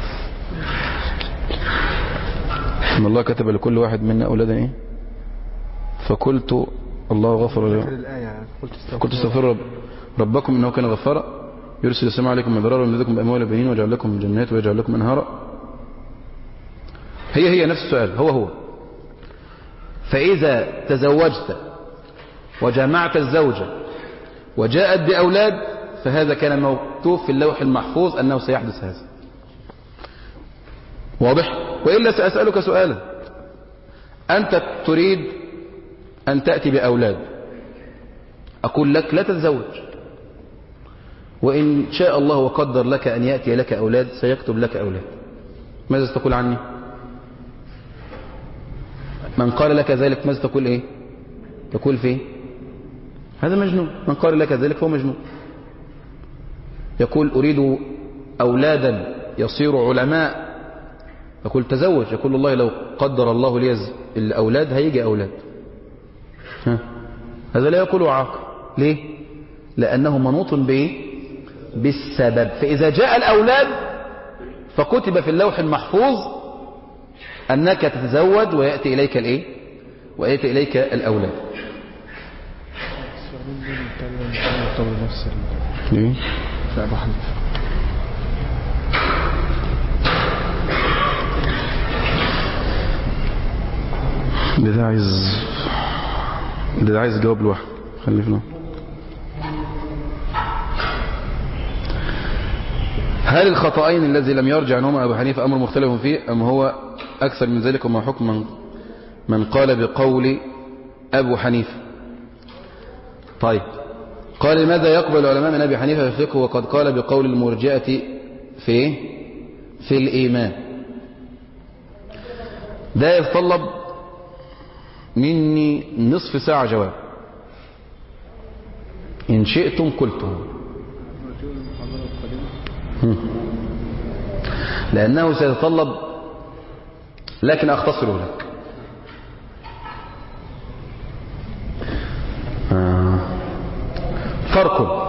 أن الله كتب لكل واحد منا أولادا إيه؟ فقلت الله غفر لي. قلت استغفروا ربكم إنه كان غفارا يرسل السماء عليكم مدرارا ويمددكم بأموال وبنين ويجعل لكم جنات ويجعل لكم أنهارا. هي نفس السؤال، هو. فإذا تزوجت وجمعت الزوجة وجاءت بأولاد فهذا كان مكتوب في اللوح المحفوظ أنه سيحدث هذا. واضح؟ وإلا سأسألك سؤالا، أنت تريد أن تأتي بأولاد، أقول لك لا تتزوج، وإن شاء الله وقدر لك أن يأتي لك أولاد سيكتب لك أولاد، ماذا ستقول عني؟ من قال لك ذلك ماذا تقول إيه؟ تقول فيه هذا مجنون. من قال لك ذلك فهو مجنون. يقول أريد أولادا يصيروا علماء، يقول تزوج. يقول الله لو قدر الله لي الأولاد هيجي أولاد. هذا لا يقول عاقل. ليه؟ لأنه منوط بالسبب. فإذا جاء الأولاد فكتب في اللوح المحفوظ أنك تتزوج ويأتي إليك الإيه؟ ويأتي إليك الأولاد. ليه؟ في أبو حنيفة. ده عايز جواب لوحده. خليه في هل الخطأين الذي لم يرجع عنهما أبو حنيفة أمر مختلف فيه أم هو أكثر من ذلك؟ وما حكم من قال بقول أبو حنيفة؟ طيب، قال لماذا يقبل علماء من أبي حنيفة في الفقه وقد قال بقول المرجئة في الإيمان؟ ده يتطلب مني نصف ساعة جواب، إن شئتم قلته، لأنه سيتطلب، لكن أختصره لك. فرق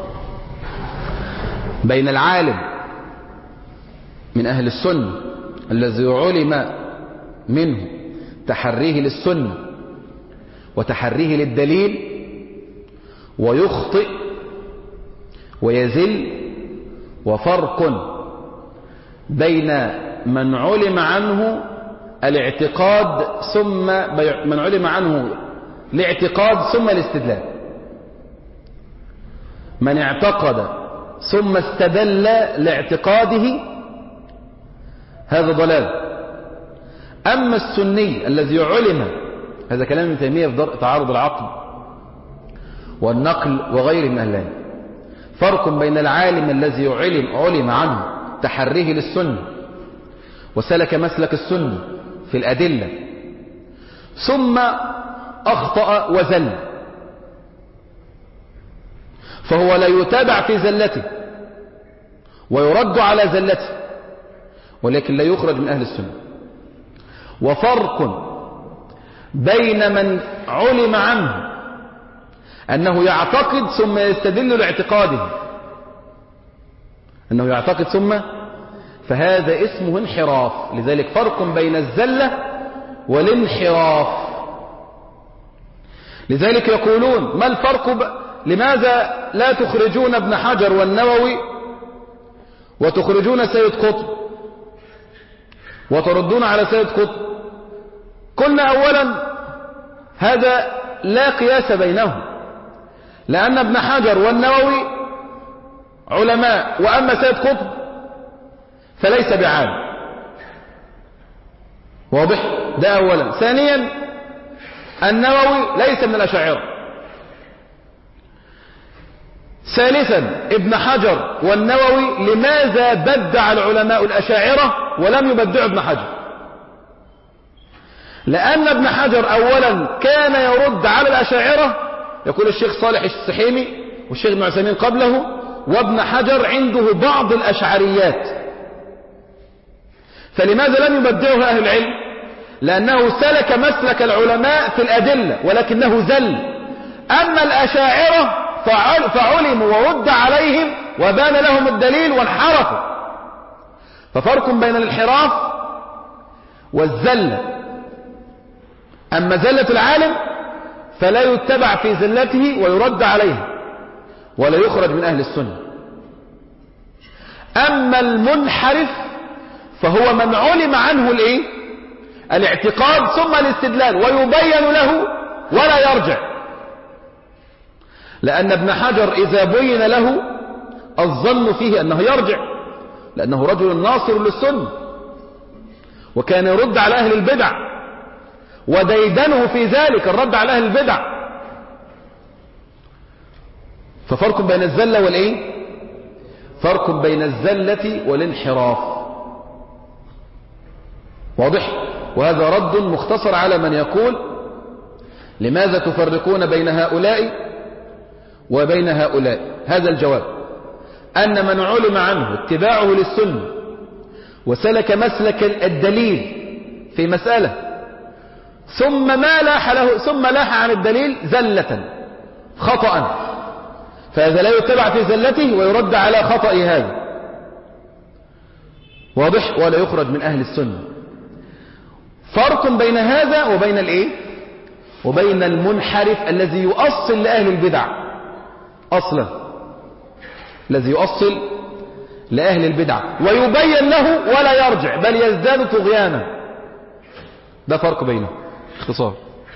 بين العالم من أهل السنة الذي علم منه تحريه للسنة وتحريه للدليل ويخطئ ويزل، وفرق بين من علم عنه الاعتقاد ثم من علم عنه الاعتقاد ثم الاستدلال. من اعتقد ثم استدل لاعتقاده هذا ضلال. أما السني الذي علم، هذا كلام ابن تيمية في درء تعارض العقل والنقل وغيره من أهل العلم. فرق بين العالم الذي علم عنه تحريه للسنة وسلك مسلك السنة في الأدلة ثم أخطأ وزل، فهو لا يتابع في زلته ويرد على زلته، ولكن لا يخرج من أهل السنة. وفرق بين من علم عنه أنه يعتقد ثم يستدل لاعتقاده، أنه يعتقد ثم، فهذا اسمه انحراف. لذلك فرق بين الزلة والانحراف. لذلك يقولون ما الفرق لماذا لا تخرجون ابن حجر والنووي وتخرجون سيد قطب وتردون على سيد قطب؟ قلنا أولا هذا لا قياس بينهم، لأن ابن حجر والنووي علماء، وأما سيد قطب فليس بعالم. واضح؟ ده أولا. ثانيا النووي ليس من الأشاعرة. ثالثا ابن حجر والنووي لماذا بدع العلماء الأشاعرة ولم يبدعوا ابن حجر؟ لأن ابن حجر أولا كان يرد على الأشاعرة، يقول الشيخ صالح السحيمي والشيخ ابن عثيمين قبله، وابن حجر عنده بعض الأشعريات. فلماذا لم يبدعه أهل العلم؟ لأنه سلك مسلك العلماء في الأدلة ولكنه زل. أما الأشاعرة فعلموا ورد عليهم وبان لهم الدليل وانحرفوا. ففرق بين الانحراف والزلة. أما زلة العالم فلا يتبع في زلته ويرد عليه ولا يخرج من أهل السنة. أما المنحرف فهو من علم عنه الاعتقاد ثم الاستدلال ويبين له ولا يرجع. لأن ابن حجر إذا بين له الظن فيه أنه يرجع، لأنه رجل ناصر للسنة وكان يرد على أهل البدع، وديدنه في ذلك الرد على أهل البدع. ففرق بين الزلة فرق بين الزلة والانحراف. واضح؟ وهذا رد مختصر على من يقول لماذا تفرقون بين هؤلاء وبين هؤلاء. هذا الجواب: أن من علم عنه اتباعه للسنة وسلك مسلك الدليل في مسألة ثم لاح عن الدليل زلة خطأ، فهذا لا يتبع في زلته ويرد على خطأ هذا. واضح؟ ولا يخرج من أهل السنة. فرق بين هذا وبين وبين المنحرف الذي يؤصل لأهل البدع أصلا، الذي يؤصل لأهل البدع ويبين له ولا يرجع بل يزداد طغيانا. ده فرق بينه. اختصار: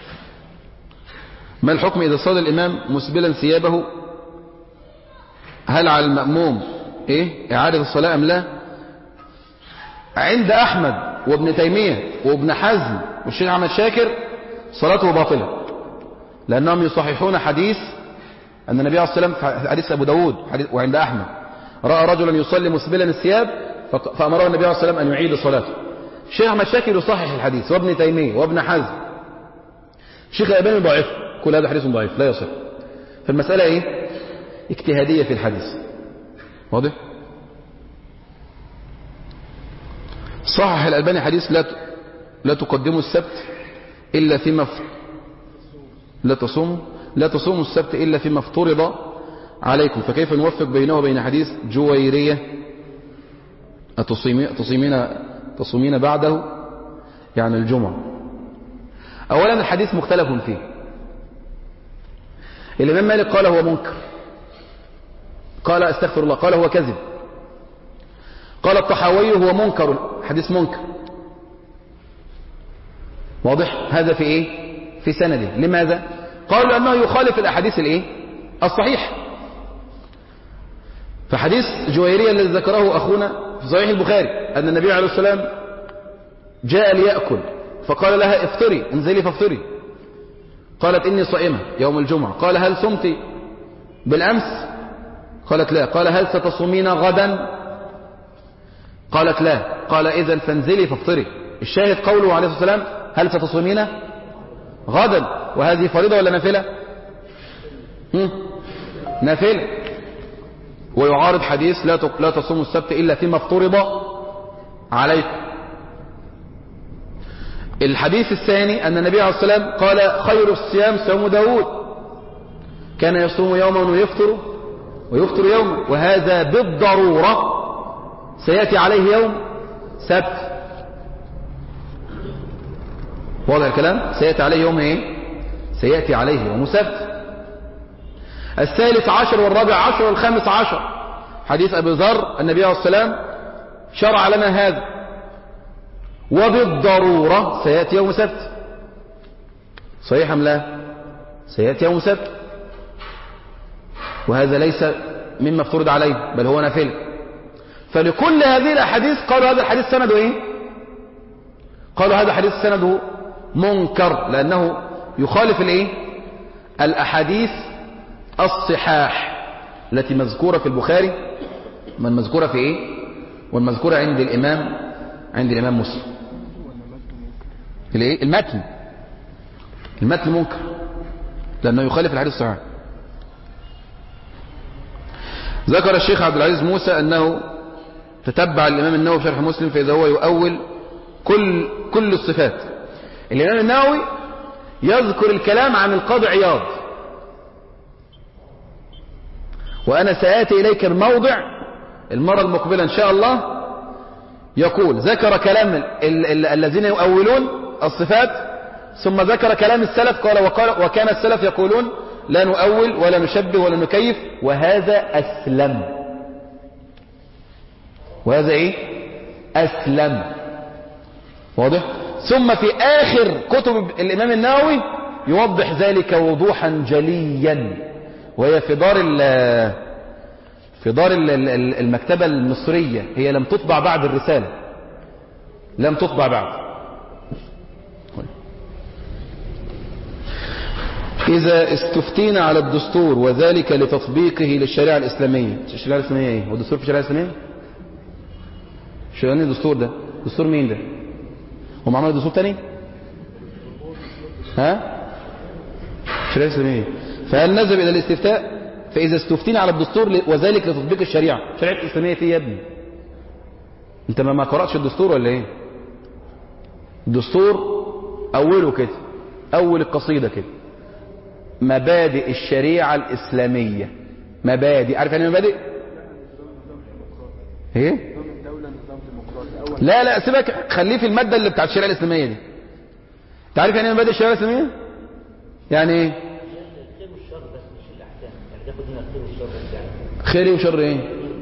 ما الحكم إذا صلى الإمام مسبلا ثيابه؟ هل على المأموم إعادة الصلاة أم لا؟ عند أحمد وابن تيمية وابن حزم والشيخ أحمد شاكر صلاته باطلة، لأنهم يصححون حديث أن النبي عليه الصلاة والسلام في حديث أبو داود وعند أحمد رأى رجلا يصلي مسبلا الثياب فأمره النبي عليه الصلاة والسلام أن يعيد صلاته. الشيخ أحمد شاكر يصحح الحديث، وابن تيمية وابن حزم. الشيخ الألباني ضعيف، كل هذا حديث ضعيف لا يصح. فالمسألة اجتهادية في الحديث. واضح؟ صحح الألباني حديث لا تقدموا السبت إلا فيما لا تصوموا السبت إلا فيما افترض عليكم، فكيف نوفق بينه وبين حديث جويرية تصومين بعده يعني الجمعة؟ أولا الحديث مختلف فيه. الإمام مالك قال هو منكر، قال استغفر الله، قال هو كذب. قال الطحاوي هو منكر، حديث منكر. واضح؟ هذا في سنده. لماذا؟ قالوا لأنه يخالف الأحاديث الصحيح. فحديث جويرية الذي ذكره أخونا في صحيح البخاري أن النبي عليه الصلاة والسلام جاء ليأكل فقال لها افطري، انزلي فافطري. قالت إني صائمة يوم الجمعة. قال هل صمت بالأمس؟ قالت لا. قال هل ستصومين غدا؟ قالت لا. قال إذن فانزلي فافطري. الشاهد قوله عليه الصلاة والسلام هل ستصومين غدا. وهذه فريضة ولا نافلة؟ نافلة. ويعارض حديث لا تصوموا السبت إلا فيما افترض عليكم. الحديث الثاني أن النبي عليه الصلاة والسلام قال خير الصيام صيام داود، كان يصوم يوما ويفطر يوما، وهذا بالضرورة سيأتي عليه يوم سبت. واضح الكلام؟ سيأتي عليه يوم ايه؟ سيأتي عليه يوم سبت. الثالث عشر والرابع عشر والخامس عشر، حديث أبي ذر النبي عليه الصلاة والسلام شرع لنا هذا، وبالضرورة سيأتي يوم سبت. صحيح أم لا؟ سيأتي يوم سبت، وهذا ليس مما افترض عليه بل هو نافلة. فلكل هذه الأحاديث قالوا هذا الحديث سنده ايه؟ قالوا هذا الحديث سنده منكر، لأنه يخالف الايه؟ الأحاديث الصحاح التي مذكورة في البخاري، من مذكورة في ايه؟ والمذكورة عند الإمام مسلم. الايه؟ المتن منكر لأنه يخالف الحديث الصحيح. ذكر الشيخ عبد العزيز موسى أنه تتبع الإمام النووي في شرح مسلم، فإذا هو يؤول كل الصفات. الإمام النووي يذكر الكلام عن القاضي عياض، وأنا سآتي إليك الموضع المرة المقبلة إن شاء الله. يقول ذكر كلام الذين يؤولون الصفات، ثم ذكر كلام السلف، قال وكان السلف يقولون لا نؤول ولا نشبه ولا نكيف، وهذا أسلم. وهذا إيه؟ أسلم. واضح؟ ثم في آخر كتب الإمام النووي يوضح ذلك وضوحا جليا، وهي في دار المكتبة المصرية، هي لم تطبع بعد الرسالة، لم تطبع بعد. إذا استفتينا على الدستور وذلك لتطبيقه للشريعة الإسلامية. الشريعة الإسلامية إيه؟ هو الدستور في الشريعة الإسلامية؟ شو يعني الدستور ده؟ دستور مين ده؟ هم عملوا دستور تاني؟ ها؟ الشريعة الإسلامية. فهل نذهب إلى الاستفتاء؟ فإذا استفتينا على الدستور وذلك لتطبيق الشريعة. الشريعة الإسلامية فيه يا ابني؟ أنت ما قرأتش الدستور ولا إيه؟ الدستور أوله كده، أول القصيدة كده، مبادئ الشريعة الإسلامية. مبادئ، عارف يعني مبادئ؟ ايه؟ لا سيبك، خليه في المادة اللي بتاعت الشريعة الإسلامية دي. تعرف يعني مبادئ الشريعة الإسلامية؟ يعني ايه؟ خير والشر بس مش الأحكام، يعني تاخد هنا خير والشر بس. خير وشر ايه؟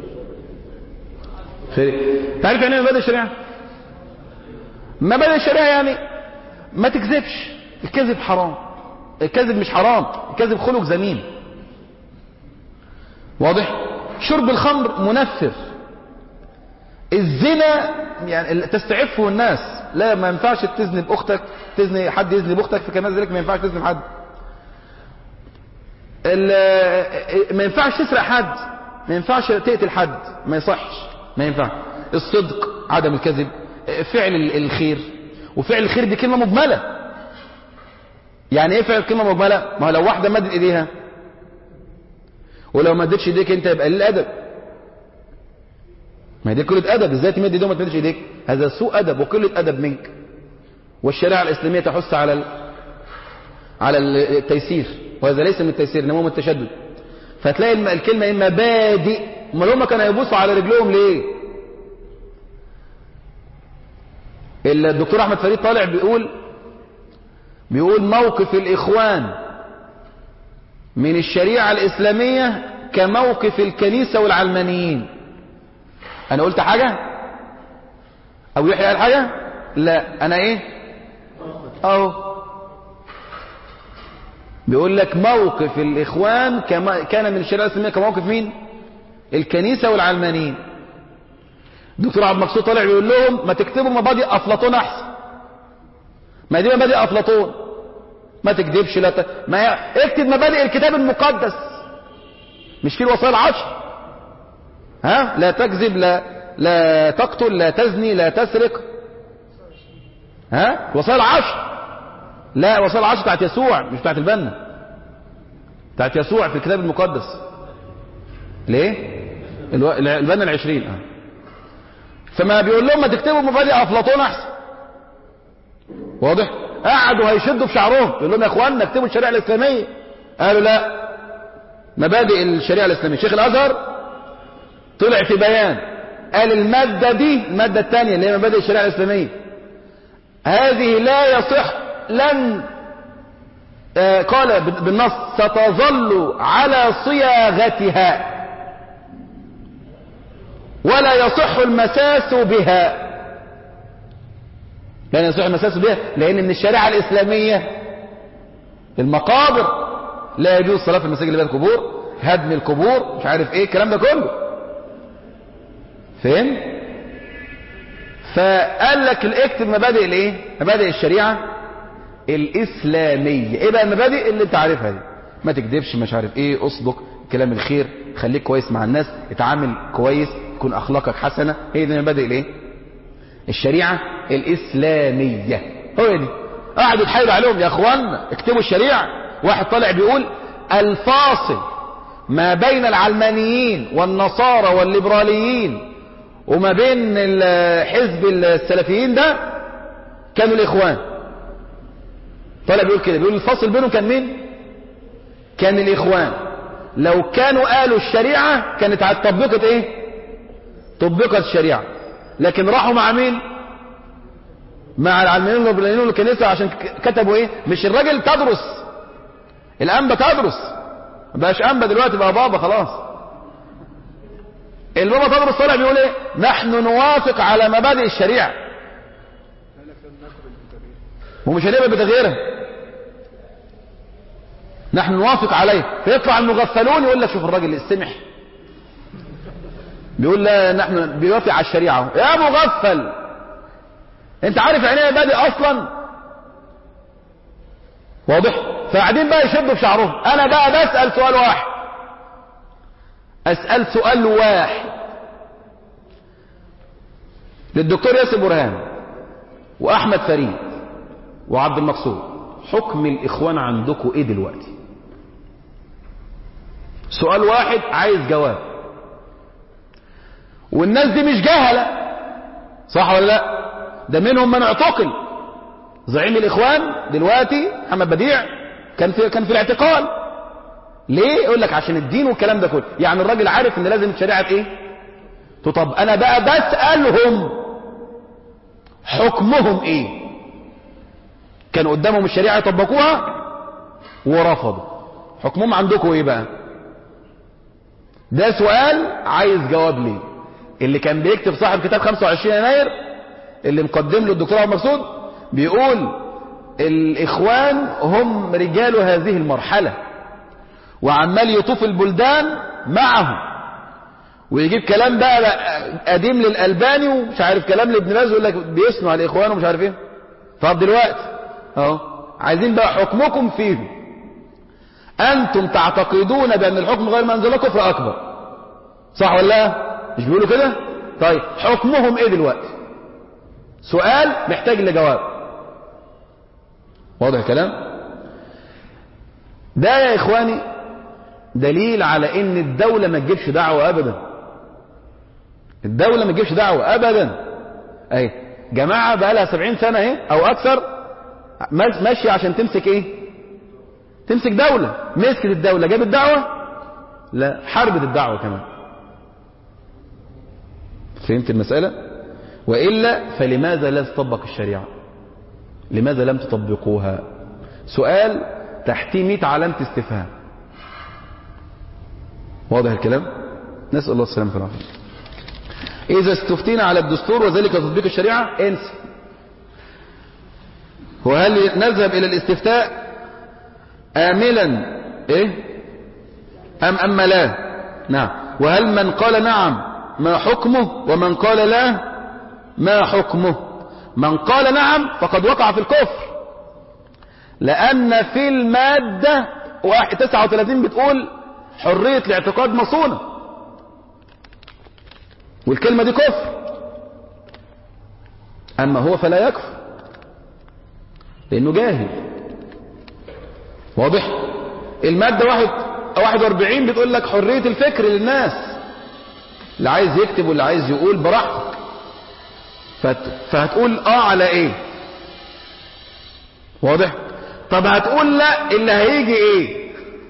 خير. تعرف يعني مبادئ الشريعة؟ مبادئ الشريعة يعني ما تكذبش، الكذب حرام، الكذب مش حرام، الكذب خلق ذميم. واضح؟ شرب الخمر منفر، الزنا يعني تستعفه الناس، لا ما ينفعش تزني باختك، تزني حد يزني باختك، فكما ذلك ما ينفعش تزني بحد. ما ينفعش تسرق حد، ما ينفعش تقتل حد، ما يصحش، ما ينفع. الصدق، عدم الكذب، فعل الخير. وفعل الخير دي كلمة مجملة. يعني ايه فعل كلمة مجملة؟ ما هو لو واحدة مدت ايديها ولو ما مدتش ايديك انت يبقى قليل الادب. ما هي دي قلة ادب، ازاي تمد ايديك وما تمدش ايديك؟ هذا سوء ادب وقلة ادب منك. والشريعة الاسلامية تحث على التيسير، وهذا ليس من التيسير انما من التشدد. فتلاقي الكلمة اما بادئ، ما هم كانوا يبصوا على رجلهم ليه؟ الدكتور احمد فريد طالع بيقول موقف الإخوان من الشريعة الإسلامية كموقف الكنيسة والعلمانيين. أنا قلت حاجة؟ أو يحيى قال حاجة؟ لا، أنا إيه؟ أهو بيقول لك موقف الإخوان كان من الشريعة الإسلامية كموقف مين؟ الكنيسة والعلمانيين. الدكتور عبد المقصود طالع بيقول لهم ما تكتبوا مبادئ أفلاطون أحسن، ما دي مبادئ أفلاطون، ما تكذبش، ما اكتب مبادئ الكتاب المقدس، مش في الوصايا العشر، ها؟ لا تكذب، لا تقتل، لا تزني، لا تسرق، ها؟ الوصايا العشر. لا وصايا العشر بتاعت يسوع مش بتاعت البنا، بتاعت يسوع في الكتاب المقدس. ليه؟ البنا 20. فما بيقول لهم ما تكتبوا مبادئ أفلاطون أحسن. واضح؟ قعدوا هيشدوا في شعرهم يقول لهم يا اخواننا اكتبوا الشريعة الإسلامية. قالوا لا، مبادئ الشريعة الإسلامية. شيخ الأزهر طلع في بيان قال المادة دي، المادة الثانية اللي هي مبادئ الشريعة الإسلامية، هذه لا يصح، لن قال بالنص ستظل على صياغتها ولا يصح المساس بها. لا يصح المساس بها لأن من الشريعة الإسلامية المقابر لا يجوز الصلاة في المساجد اللي فيها القبور، هدم القبور، مش عارف ايه الكلام ده كله. فهم؟ فقال لك اكتب مبادئ الايه؟ مبادئ الشريعة الإسلامية. ايه بقى المبادئ اللي انت عارفها دي؟ ما تكذبش، مش عارف ايه، اصدق، كلام الخير، خليك كويس مع الناس، اتعامل كويس، تكون اخلاقك حسنة. هي دي مبادئ الايه؟ الشريعة الإسلامية. هو دي. قعدوا يتحايلوا عليهم يا اخوانا اكتبوا الشريعة. واحد طالع بيقول الفاصل ما بين العلمانيين والنصارى والليبراليين وما بين حزب السلفيين ده كانوا الإخوان. طالع بيقول كده، بيقول الفاصل بينهم كان مين؟ كان الإخوان. لو كانوا قالوا الشريعة كانت طبقت ايه؟ طبقت الشريعة. لكن راحوا مع مين؟ مع العلمانيين والليبراليين والكنيسة عشان كتبوا ايه؟ مش الراجل تدرس، الأنبا تدرس، ما بقاش أنبا دلوقتي، بقى بابا خلاص. البابا تدرس طالع بيقول ايه؟ نحن نوافق على مبادئ الشريعة ومش هنقبل بتغييرها، نحن نوافق عليه. فيطلع المغفلون يقول لك شوف الراجل السمح بيقول لا نحن بيوافق على الشريعة. يا مغفل انت عارف يعني ايه مبادئ اصلا؟ واضح؟ فقاعدين بقى يشدوا في شعرهم. انا بقى بسأل سؤال واحد، اسأل سؤال واحد للدكتور ياسر برهان واحمد فريد وعبد المقصود، حكم الاخوان عندكم ايه دلوقتي؟ سؤال واحد عايز جواب. والناس دي مش جهلة، صح ولا لا؟ ده منهم من اعتقل. زعيم الاخوان دلوقتي محمد بديع كان في الاعتقال. ليه؟ يقول لك عشان الدين والكلام ده كله. يعني الراجل عارف ان لازم شريعة ايه؟ طب انا بقى بسألهم حكمهم ايه؟ كان قدامهم الشريعة يطبقوها ورفضوا، حكمهم عندكم ايه بقى؟ ده سؤال عايز جواب ليه. اللي كان بيكتب صاحب كتاب 25 يناير اللي مقدم له الدكتور عبد المقصود بيقول الاخوان هم رجال هذه المرحلة، وعمال يطوف البلدان معهم ويجيب كلام بقى قديم للألباني ومش عارف كلام لابن باز يقول لك بيسنوا على الاخوان ومش عارف ايه. طب دلوقتي اهو عايزين بقى حكمكم فيهم. انتم تعتقدون بان الحكم غير ما انزل الله كفر اكبر، صح ولا لا؟ مش بيقولوا كده؟ طيب حكمهم ايه دلوقتي؟ سؤال محتاج لجواب. واضح الكلام؟ ده يا اخواني دليل على ان الدولة ما تجيبش دعوة ابدا. الدولة ما تجيبش دعوة ابدا. اهي جماعة بقى لها 70 سنة اهي او اكثر ماشية عشان تمسك ايه؟ تمسك دولة. مسكت الدولة جابت دعوة؟ لا، حربت الدعوة كمان. فهمت المسألة؟ وإلا فلماذا لا تطبق الشريعة؟ لماذا لم تطبقوها؟ سؤال تحتيه 100 علامة استفهام. واضح الكلام؟ نسأل الله السلامة والعافية. إذا استفتينا على الدستور وذلك تطبيق الشريعة انسى. وهل نذهب إلى الاستفتاء آملا إيه؟ أم لا؟ نعم. وهل من قال نعم ما حكمه ومن قال لا ما حكمه؟ من قال نعم فقد وقع في الكفر، لأن في المادة 39 بتقول حرية الاعتقاد مصونة، والكلمة دي كفر. أما هو فلا يكفر لأنه جاهل. واضح؟ المادة 41 بتقول لك حرية الفكر للناس، اللي عايز يكتب واللي عايز يقول براحتك. فهتقول على ايه؟ واضح؟ طب هتقول لا اللي هيجي ايه؟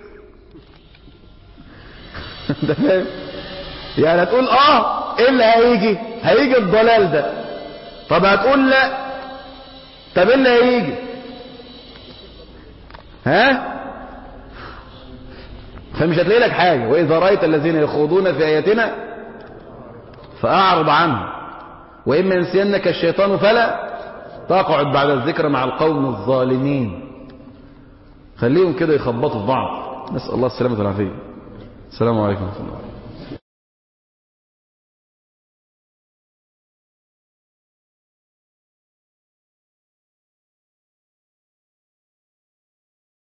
انت فاهم؟ يعني هتقول ايه اللي هيجي الضلال ده. طب هتقول لا، طب ايه اللي هيجي؟ فمش هتلاقي لك حاجة. وإذا رأيت الذين يخوضون في آياتنا فأعرض عنهم وإما ينسينك الشيطان فلا تقعد بعد الذكر مع القوم الظالمين. خليهم كده يخبطوا في بعض. نسأل الله السلامة والعافية. السلام عليكم ورحمة الله.